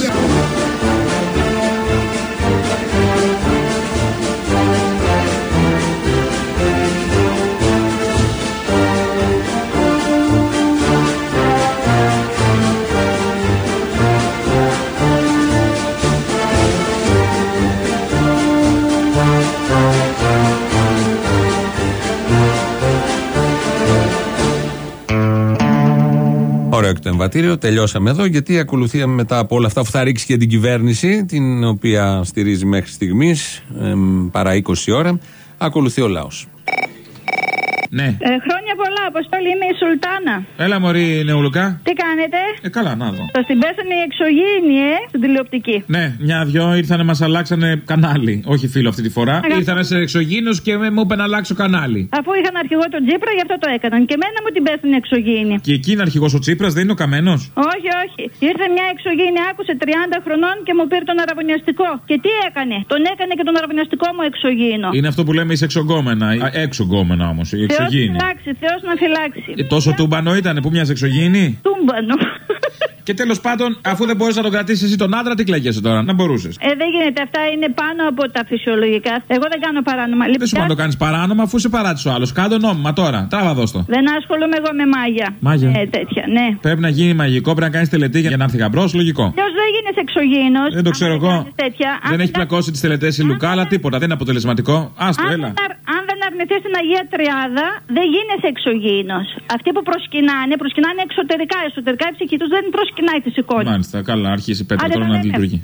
Ωραίο και το εμβατήριο. Τελειώσαμε εδώ, γιατί ακολουθεί μετά από όλα αυτά που θα ρίξει και την κυβέρνηση, την οποία στηρίζει μέχρι στιγμής ε, παρά είκοσι ώρα, ακολουθεί ο λαός. Ναι. Ε, χρόνια πολλά, Αποστόλη, είμαι η Σουλτάνα. Έλα, μωρή Νεολουκά. Τι κάνετε? Ε, καλά, να δω. Σα την πέσανε οι εξωγήινοι, ε, στην τηλεοπτική. Ναι, μια-δυο ήρθανε, μας αλλάξανε κανάλι. Όχι φίλο αυτή τη φορά. Αγα... Ήρθανε σε εξωγήινους και μου είπε να αλλάξω κανάλι. Αφού είχαν αρχηγό τον Τσίπρα, γι' αυτό το έκαναν. Και εμένα μου την πέσανε οι εξωγήινοι. Και εκεί είναι αρχηγός ο Τσίπρας, δεν είναι ο Καμένος? Όχι, όχι. Ήρθε μια εξωγήινη, άκουσε τριάντα χρονών και μου πήρε τον αραβωνιαστικό. Και τι έκανε? Τον έκανε και τον αραβωνιαστικό μου εξωγήινο. Είναι αυτό που λέμε εισεξογκόμενα. Έξογκόμενα όμως. Η εξωγήινη. Θεός να φυλάξει. Ε, τόσο τούμπανο ήτανε που μοιάζει εξωγήινη. Τούμπανο. Και τέλος πάντων, αφού δεν μπορείς να τον κρατήσεις εσύ τον άντρα, τι κλαίγεσαι τώρα? Να μπορούσες. Ε, δεν γίνεται. Αυτά είναι πάνω από τα φυσιολογικά. Εγώ δεν κάνω παράνομα. Δεν σου πάνω το κάνεις παράνομα, αφού σε παράτησε ο άλλος. Κάντο νόμιμα τώρα. Τράβα δώστο. Δεν ασχολούμαι εγώ με μάγια. Μάγια. Ε, τέτοια, ναι. Πρέπει να γίνει μαγικό, πρέπει να κάνεις τελετή για να έρθει γαμπρός, λογικό. Ποιος δεν γίνεις εξωγήινος? Δεν το ξέρω εγώ. Δεν έχει δεν... πλακώσει τις τελετές η Λουκά, αλλά τίποτα. Δεν είναι αποτελεσματικό. Άστο, αν έλα. Δεν, αν δεν αρνηθείς την Αγία Τριάδα, δεν γίνεσαι εξωγήινος. Αυτοί που προσκυνάνε, προσκυνάνε εξωτερικά. Εσωτερικά η ψυχή τους δεν προσκυνάει τις εικόνες. Μάλιστα, καλά, αρχίσει η Πέτρα τώρα να λειτουργεί.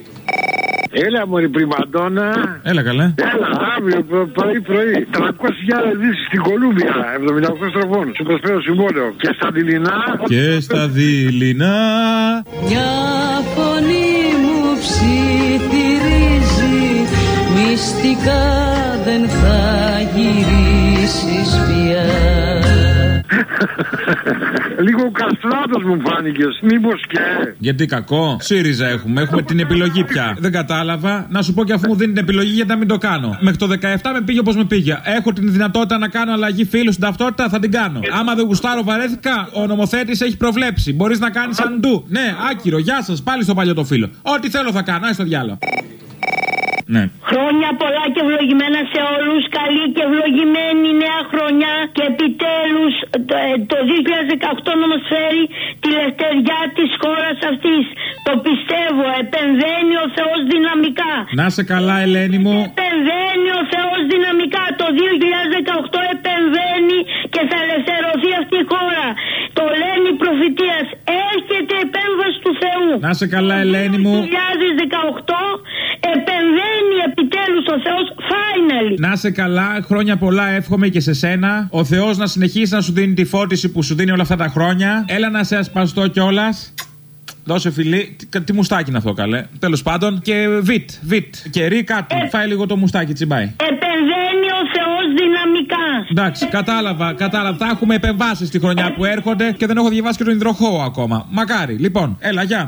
Έλα μωρή πριμαντόνα. Έλα καλέ. Έλα αύριο πρωί πρωί τριακόσιες χιλιάδες ειδήσεις στην Κολούμπια, εβδομήντα οκτώ στροφών. Σου προσφέρω συμβόλαιο. Και στα δειλινά. Και στα δειλινά. Μια φωνή μου ψιθυρίζει, μυστικά δεν θα γυρίσεις πια. Λίγο καστράτος μου φάνηκες, μήπως και. Γιατί κακό? ΣΥΡΙΖΑ έχουμε, έχουμε την επιλογή πια. Δεν κατάλαβα. Να σου πω και αφού μου δίνει την επιλογή, γιατί να μην το κάνω. Μέχρι το δεκαεπτά με πήγε όπως με πήγε. Έχω την δυνατότητα να κάνω αλλαγή φίλου στην ταυτότητα, θα την κάνω. Άμα δεν γουστάρω, βαρέθηκα, ο νομοθέτης έχει προβλέψει. Μπορείς να κάνεις αντού. Ναι, άκυρο, γεια σας, πάλι στο παλιό το φίλο. Ό,τι θέλω θα κάνω, στο διάλογο. Ναι. Χρόνια πολλά και ευλογημένα σε όλους. Καλή και ευλογημένη νέα χρονιά. Και επιτέλους το, το δύο χιλιάδες δεκαοκτώ να μας φέρει τη λευτεριά της χώρας αυτής. Το πιστεύω, επεμβαίνει ο Θεός δυναμικά. Να σε καλά, Ελένη μου. Επεμβαίνει ο Θεός δυναμικά. Το δύο χιλιάδες δεκαοκτώ επεμβαίνει και θα ελευθερωθεί αυτή η χώρα. Το λένε οι προφητείες. Έρχεται επέμβαση του Θεού. Να σε καλά, Ελένη μου. Το δύο χιλιάδες δεκαοκτώ επεμβαίνει επιτέλους ο Θεός. Finally. Να σε καλά, χρόνια πολλά εύχομαι και σε σένα. Ο Θεός να συνεχίσει να σου δίνει τη φώτιση που σου δίνει όλα αυτά τα χρόνια. Έλα να σε ασπαστώ κιόλας. Δώσε φιλί. Τι, τι μουστάκι είναι αυτό, καλέ. Τέλος πάντων. Και βιτ, βιτ. Κερί κάτω. Ε, Φάει λίγο το μουστάκι, τσιμπάει. Επεμβαίνει ο Θεός δυναμικά. Εντάξει, κατάλαβα, κατάλαβα. Θα έχουμε επεμβάσεις τη χρονιά που έρχονται και δεν έχω διαβάσει και τον υδροχώο ακόμα. Μακάρι. Λοιπόν, έλα, γεια.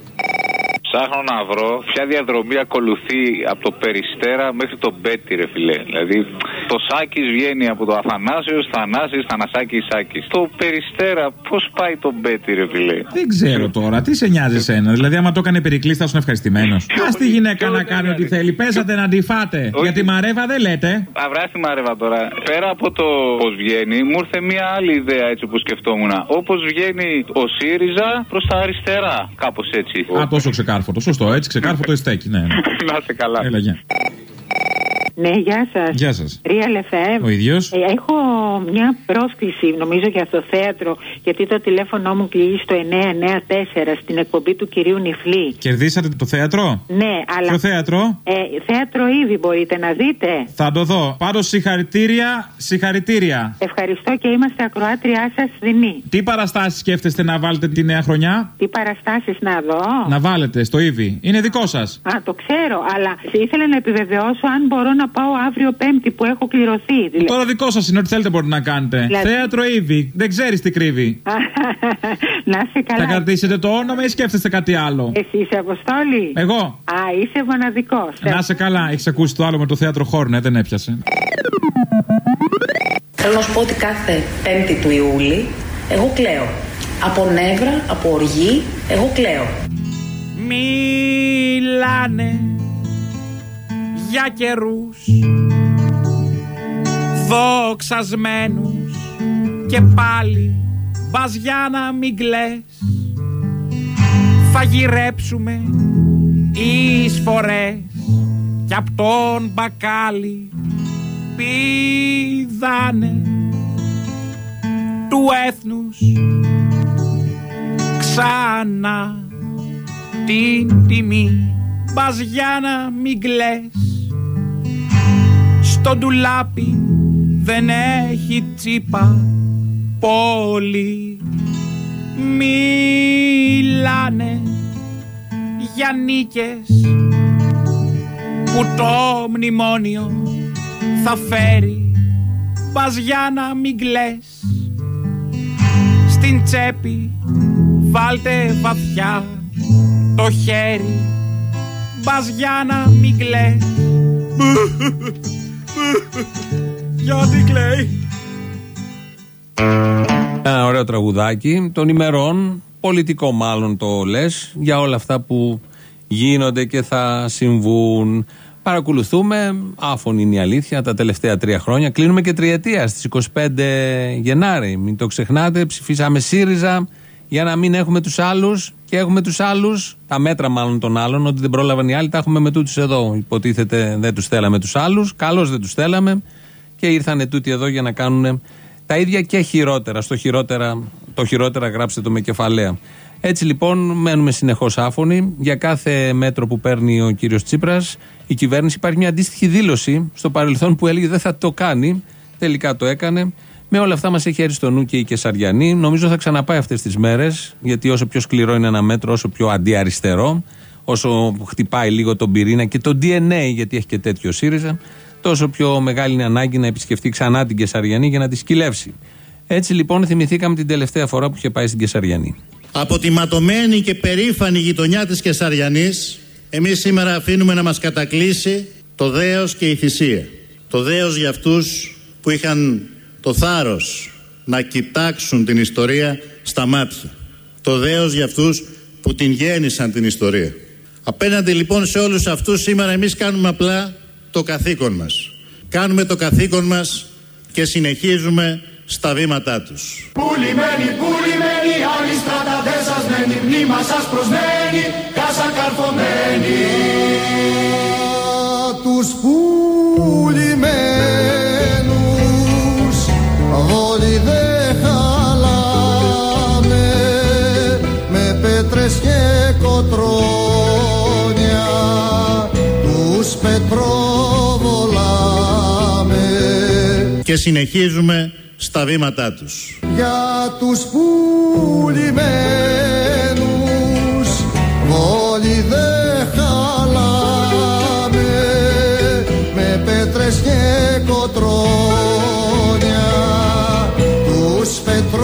Ψάχνω να βρω ποια διαδρομή ακολουθεί από το Περιστέρα μέχρι τον Μπέτη, ρε φιλέ. Δηλαδή, το Σάκης βγαίνει από το Αθανάσιος, Θανάσης, Θανασάκης, Σάκης. Το Περιστέρα, πώς πάει το Μπέτη, ρε φιλέ. Δεν ξέρω τώρα, τι σε νοιάζει εσένα. Δηλαδή, άμα το έκανε Περικλής, θα ήσουν ευχαριστημένος. Ας τη γυναίκα να κάνει ό,τι θέλει. Πέσατε να τη φάτε. Για τη Μαρέβα δεν λέτε. Αυρά τη Μαρέβα τώρα. Πέρα από το πώς βγαίνει, μου ήρθε μια άλλη ιδέα έτσι που σκεφτόμουν. Όπως βγαίνει ο ΣΥΡΙΖΑ προς τα αριστερά. Κάπως έτσι. Α, τόσο ξεκάρφωτο. Σωστό, έτσι ξεκάρφωτο στέκει, ναι. Να είστε καλά. Έλα, γεια. Ναι, γεια σας. Γεια σας. Real εφ εμ. Ο ίδιος. Ε, έχω μια πρόσκληση, νομίζω, για το θέατρο, γιατί το τηλέφωνο μου κλείσει στο εννιά εννιά τέσσερα στην εκπομπή του κυρίου Νιφλή. Κερδίσατε το θέατρο? Ναι, αλλά. Ποιο θέατρο? Ε, θέατρο ήδη μπορείτε να δείτε. Θα το δω. Πάντως συγχαρητήρια, συγχαρητήρια. Ευχαριστώ και είμαστε ακροάτριά σας δεινή. Τι παραστάσεις σκέφτεστε να βάλετε τη νέα χρονιά? Τι παραστάσεις να δω? Να βάλετε στο Ήβι. Είναι δικό σας. Α, το ξέρω, αλλά ήθελα να επιβεβαιώσω αν μπορώ να πάω αύριο Πέμπτη που έχω κληρωθεί. Δηλαδή. Τώρα δικό σας είναι, ό,τι θέλετε μπορείτε να κάνετε. Δηλαδή. Θέατρο Ήβι. Δεν ξέρεις τι κρύβει. Να είσαι καλά. Θα κρατήσετε το όνομα ή σκέφτεστε κάτι άλλο? Εσύ είσαι Αποστόλη? Εγώ. Α, είσαι μοναδικός. Να είσαι καλά. Έχεις ακούσει το άλλο με το θέατρο Χόρνε, δεν έπιασε. Θέλω να σου πω ότι κάθε Πέμπτη του Ιούλη εγώ κλαίω. Από νεύρα, από οργή, εγώ κλαίω. Μιλάνε για καιρούς δοξασμένους και πάλι Μπαζιάνα μην κλαις. Θα γυρέψουμε εισφορές κι απ' τον μπακάλι πηδάνε του έθνους ξανά την τιμή. Μπαζιάνα μην κλαις. Στο ντουλάπι δεν έχει τσίπα πολύ. Μιλάνε για νίκες που το μνημόνιο θα φέρει. Μπαζιάνα μην κλαις. Στην τσέπη βάλτε βαθιά το χέρι. Μπαζιάνα μην κλαις. Γιατί κλαίει. Ένα ωραίο τραγουδάκι των ημερών, πολιτικό μάλλον το λες, για όλα αυτά που γίνονται και θα συμβούν. Παρακολουθούμε, άφωνη είναι η αλήθεια, τα τελευταία τρία χρόνια. Κλείνουμε και τριετία στις είκοσι πέντε Γενάρη. Μην το ξεχνάτε, ψηφίσαμε ΣΥΡΙΖΑ για να μην έχουμε τους άλλους. Και έχουμε τους άλλους, τα μέτρα μάλλον των άλλων, ότι δεν πρόλαβαν οι άλλοι, τα έχουμε με τούτους εδώ. Υποτίθεται δεν τους θέλαμε τους άλλους, καλώς δεν τους θέλαμε και ήρθανε τούτοι εδώ για να κάνουν τα ίδια και χειρότερα. Στο χειρότερα, το χειρότερα γράψτε το με κεφαλαία. Έτσι λοιπόν μένουμε συνεχώς άφωνοι. Για κάθε μέτρο που παίρνει ο κύριος Τσίπρας, η κυβέρνηση, υπάρχει μια αντίστοιχη δήλωση στο παρελθόν που έλεγε δεν θα το κάνει. Τελικά το έκανε. Με όλα αυτά μας έχει έρθει στο νου και η Κεσαριανή. Νομίζω θα ξαναπάει αυτές τις μέρες, γιατί όσο πιο σκληρό είναι ένα μέτρο, όσο πιο αντιαριστερό, όσο χτυπάει λίγο τον πυρήνα και το ντι εν έι, γιατί έχει και τέτοιο ΣΥΡΙΖΑ, τόσο πιο μεγάλη είναι ανάγκη να επισκεφτεί ξανά την Κεσαριανή για να τη σκυλεύσει. Έτσι λοιπόν θυμηθήκαμε την τελευταία φορά που είχε πάει στην Κεσαριανή. Από τη ματωμένη και περήφανη γειτονιά της Κεσαριανής, εμείς σήμερα αφήνουμε να μας κατακλείσει το δέος και η θυσία. Το δέος για αυτούς που είχαν το θάρρος να κοιτάξουν την ιστορία στα μάτια. Το δέος για αυτούς που την γέννησαν την ιστορία. Απέναντι λοιπόν σε όλους αυτούς σήμερα εμείς κάνουμε απλά το καθήκον μας. Κάνουμε το καθήκον μας και συνεχίζουμε στα βήματά τους. Πουλημένοι, πουλημένοι, άλλοι στρατατές σας μένει, μνήμα σας προσμένει, κάσα καρφωμένη. Τους πουλημένους όλοι δεν χαλάμε, με πέτρες και κοτρώνια τους πετροβολάμε και συνεχίζουμε στα βήματά τους. Για τους πουλημένους όλοι δεν χαλάμε, με πέτρες και κοτρώνια τους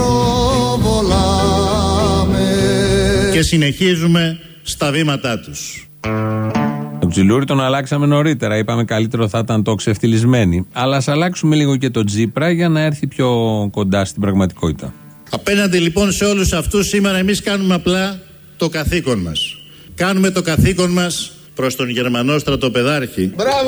πετροβολάμε και συνεχίζουμε στα βήματά τους. Το Ξυλούρι τον αλλάξαμε νωρίτερα. Είπαμε καλύτερο θα ήταν το ξεφτυλισμένοι. Αλλά ας αλλάξουμε λίγο και το Τσίπρα για να έρθει πιο κοντά στην πραγματικότητα. Απέναντι λοιπόν σε όλους αυτούς, σήμερα εμείς κάνουμε απλά το καθήκον μας. Κάνουμε το καθήκον μας προς τον Γερμανό στρατοπεδάρχη. Μπράβο!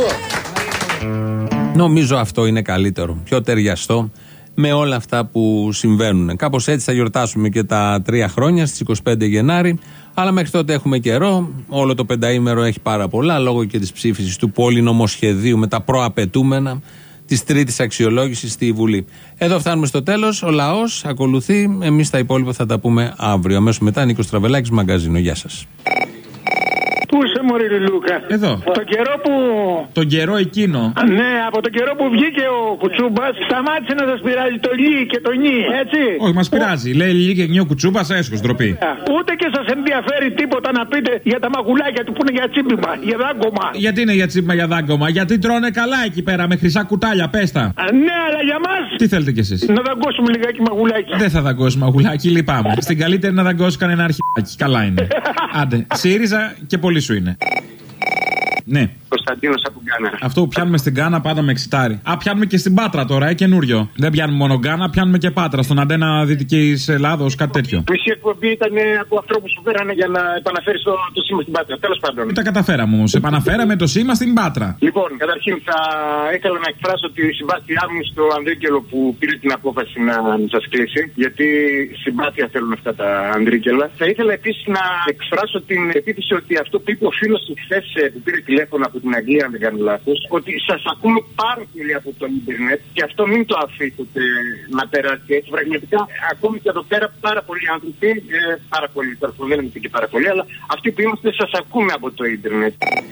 Νομίζω αυτό είναι καλύτερο, πιο ταιριαστό με όλα αυτά που συμβαίνουν. Κάπως έτσι θα γιορτάσουμε και τα τρία χρόνια στις είκοσι πέντε Γενάρη. Αλλά μέχρι τότε έχουμε καιρό. Όλο το πενταήμερο έχει πάρα πολλά, λόγω και της ψήφισης του πολυνομοσχεδίου με τα προαπαιτούμενα της τρίτης αξιολόγησης στη Βουλή. Εδώ φτάνουμε στο τέλος. Ο λαός ακολουθεί. Εμείς τα υπόλοιπα θα τα πούμε αύριο. Αμέσως μετά, Νίκος Τραβελάκης, Μαγκαζίνο. Γεια σας. Πού είσαι, μωρή Λουλούκα? Εδώ. Το καιρό που. Τον καιρό εκείνο. Ναι, από τον καιρό που βγήκε ο Κουτσούμπας, σταμάτησε να σας πειράζει το λί και το νι, έτσι. Όχι, μας πειράζει. Λέει λί και νι ο Κουτσούμπας, έσχος, ντροπή. Ούτε και σας ενδιαφέρει τίποτα να πείτε για τα μαγουλάκια του που είναι για τσίπημα, για δάγκωμα. Γιατί είναι για τσίπημα, για δάγκωμα? Γιατί τρώνε καλά εκεί πέρα με χρυσά κουτάλια, πες τα. Ναι, αλλά για μας. Τι θέλετε κι εσείς? Να δαγκώσουμε λιγάκι μαγουλάκι. Δεν θα δαγκώσει μαγουλάκι, λυπάμαι. Στην καλύτερη να δαγκώσει κανένα αρχιδάκι. Καλά είναι. Άντε, ΣΥΡΙΖΑ και πολύ σου είναι. Ναι. Κωνσταντίνος από Γκάνα. Αυτό που πιάνουμε στην Γκάνα πάντα με εξητάρει. Α, πιάνουμε και στην Πάτρα τώρα, ε, καινούριο. Δεν πιάνουμε μόνο Γκάνα, πιάνουμε και Πάτρα. Στον αντένα Δυτικής Ελλάδος, κάτι τέτοιο. Μισή εκπομπή ήταν από ανθρώπους που φέρανε για να επαναφέρει το, το σήμα στην Πάτρα. Τέλος πάντων. Τα καταφέραμε όμως. Επαναφέραμε το σήμα στην Πάτρα. Λοιπόν, καταρχήν θα ήθελα να εκφράσω τη συμπάθειά μου στο Ανδρίκελο που πήρε την απόφαση να σας κλείσει. Γιατί συμπάθεια θέλουν αυτά τα Ανδρίκελα. Θα ήθελα επίσης να εκφράσω την επίθεση ότι αυτό που είπε ο φίλος του χθες που πήρε τηλέφωνο από την Αγγλία, αν δεν κάνω λάθος, ότι σας ακούμε πάρα πολύ από το ίντερνετ και αυτό μην το αφήσετε να περάσει έτσι. Πραγματικά, ακόμη και εδώ πέρα πάρα πολλοί άνθρωποι, ε, πάρα πολλοί, δεν είμαστε και πάρα πολλοί, αλλά αυτοί που είμαστε σας ακούμε από το ίντερνετ.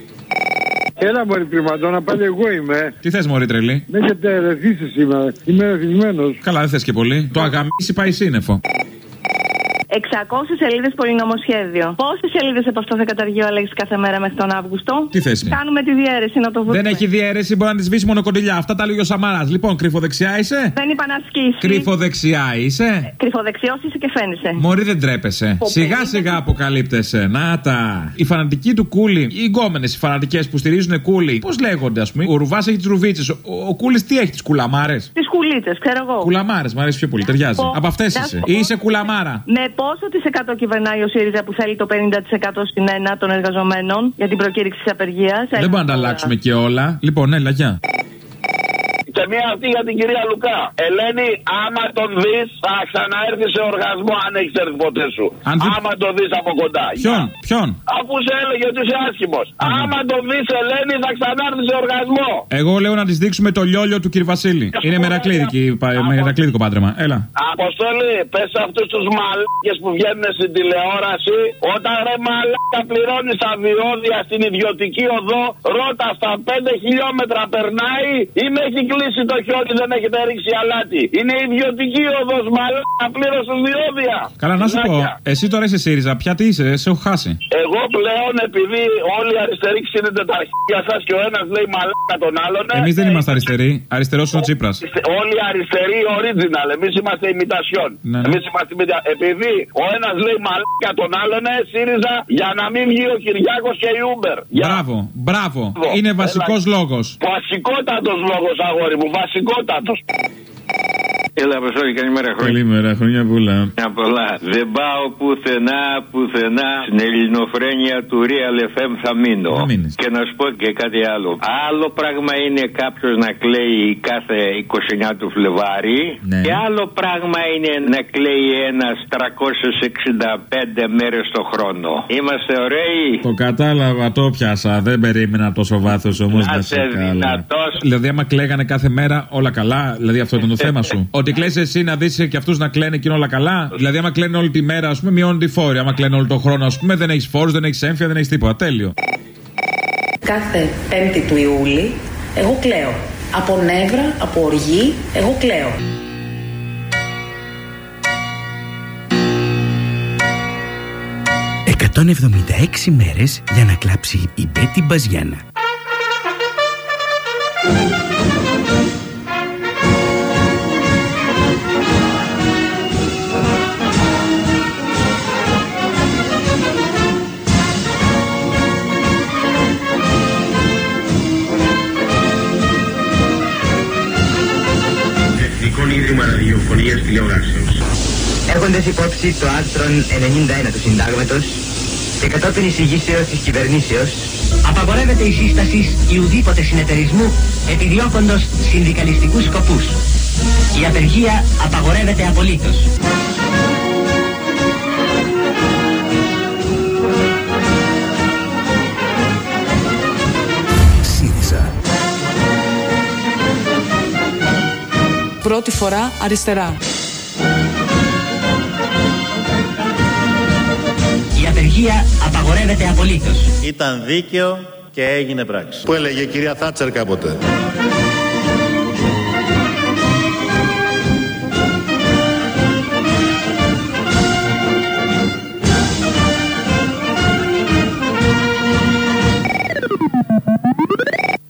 Έλα μωρή Πριμαντώνα, πάλι εγώ είμαι. Τι θες μωρή τρελή? Με έχετε ερεθίσει σήμερα, είμαι ερεθισμένος. Καλά, δεν θες και πολύ. Το αγαμίσι πάει σύννεφο. εξακόσιες σελίδες πολυνομοσχέδιο. Πόσες σελίδες από αυτό θα καταργεί ο Αλέξης κάθε μέρα μέχρι τον Αύγουστο? Τι θέση? Κάνουμε τη διαίρεση να το βρούμε. Δεν έχει διαίρεση, μπορεί να τη σβήσει μόνο κοντιλιά. Αυτά τα λέει ο Σαμαράς. Λοιπόν, κρυφοδεξιά είσαι? Δεν είπα να ασκήσει. Κρυφοδεξιά είσαι? Κρυφοδεξιός είσαι και φαίνεσαι. Μωρή δεν τρέπεσαι. Σιγά σιγά αποκαλύπτεσαι. Να τα. Οι φανατικοί του Κούλι, οι γκόμενες οι φανατικές που στηρίζουν Κούλι, πώς λέγονται α πούμε? Ο Ρουβάς έχει τις ρουβίτσες. Ο, ο Κούλις τι έχει, τις κουλαμάρες? Τις κουλίτσες, ξέρω εγώ. Κουλαμάρες, μου αρέσει πιο πολύ, ταιριάζει. Ο... Από αυτές είσαι. Ή είσαι κουλαμάρα? Με πόσο της εκατό κυβερνάει ο ΣΥΡΙΖΑ που θέλει το πενήντα τοις εκατό στην ένα των εργαζομένων για την προκήρυξη της απεργίας? Δεν μπορούμε να τα αλλάξουμε και όλα. Λοιπόν, έλα, γεια. Και μία αυτή για την κυρία Λουκά. Ελένη, άμα τον δεις, θα ξαναέρθει σε οργασμό αν έχεις έρθει ποτέ σου. Αν δι... Άμα τον δεις από κοντά. Ποιον, ποιον? Αφού σε έλεγε ότι είσαι άσχημος. Mm. Άμα τον δεις, Ελένη, θα ξανάρθει σε οργασμό. Εγώ λέω να της δείξουμε το λιόλιο του κύριου Βασίλη. Είναι μερακλείδικο πάντρεμα. Έλα. Αποστολή, πες σε αυτούς τους μαλάκες που βγαίνουν στην τηλεόραση, όταν ρε μαλάκα πληρώνεις τα διόδια στην ιδιωτική οδό, ρώτα στα πέντε χιλιόμετρα περνάει ή με έχει κλείσει το χιόνι, δεν έχετε ρίξει αλάτι. Είναι ιδιωτική οδός, μαλάκα, πλήρωσες διόδια. Καλά, να σου πω, εσύ τώρα είσαι ΣΥΡΙΖΑ, πια τι είσαι, σε έχω χάσει. Εγώ πλέον, επειδή όλοι οι αριστεροί ξύνετε τα αρχίδια σας και ο ένας λέει μαλάκα τον άλλον. Εμείς δεν είμαστε αριστεροί, αριστερός είναι ο Τσίπρας. Όλοι οι αριστεροί original, εμείς είμαστε imitation. Ναι, ναι. Εμείς είμαστε imita... Επειδή ο ένας λέει μαλάκα τον άλλον, ΣΥΡΙΖΑ για να μην βγει ο Κυριάκος και η Uber. Μπράβο, μπράβο. Είναι βασικός λόγος. Βασικότατος λόγος, αγόρι μου, βασικότατος. Έλα, Αποστόλη, καλημέρα, χρόνια. Καλημέρα, χρόνια πολλά. Να πολλά. Δεν πάω πουθενά, πουθενά. Στην ελληνοφρένεια του Real εφ εμ θα μείνω. Και να σου πω και κάτι άλλο. Άλλο πράγμα είναι κάποιο να κλαίει κάθε είκοσι εννέα του Φλεβάρι. Ναι. Και άλλο πράγμα είναι να κλαίει ένα τριακόσιες εξήντα πέντε μέρες το χρόνο. Είμαστε ωραίοι. Το κατάλαβα, το πιάσα. Δεν περίμενα τόσο βάθος όμως. Να σε δυνατός. Δηλαδή, άμα κλαίγανε κάθε μέρα όλα καλά, δηλαδή αυτό ήταν το θέμα σου. Ότι κλαις εσύ να δεις και αυτούς να κλαίνε και είναι όλα καλά. Δηλαδή, άμα κλαίνε όλη τη μέρα, ας πούμε, μειώνουν τη φόρη. Άμα κλαίνε όλο τον χρόνο, ας πούμε, δεν έχεις φόρους, δεν έχεις έμφυα, δεν έχεις τίποτα. Τέλειο. Κάθε πέμπτη του Ιούλη, εγώ κλαίω. Από νεύρα, από οργή, εγώ κλαίω. εκατόν εβδομήντα έξι μέρες για να κλάψει η Μπέτη Μπαζιάνα. Εθνικό Ίδρυμα Ραδιοφωνίας Τηλεοράσεως. Έχοντας υπόψη το άρθρο ενενήντα ένα του Συντάγματος και κατόπιν εισηγήσεως της κυβερνήσεως, απαγορεύεται η σύσταση ιουδήποτε συνεταιρισμού επιδιώκοντος συνδικαλιστικούς σκοπούς. Η απεργία απαγορεύεται απολύτως. ΣΥΡΙΖΑ. Πρώτη φορά αριστερά. Η απεργία απαγορεύεται απολύτως. Ήταν δίκαιο και έγινε πράξη. Που έλεγε η κυρία Θάτσερ κάποτε.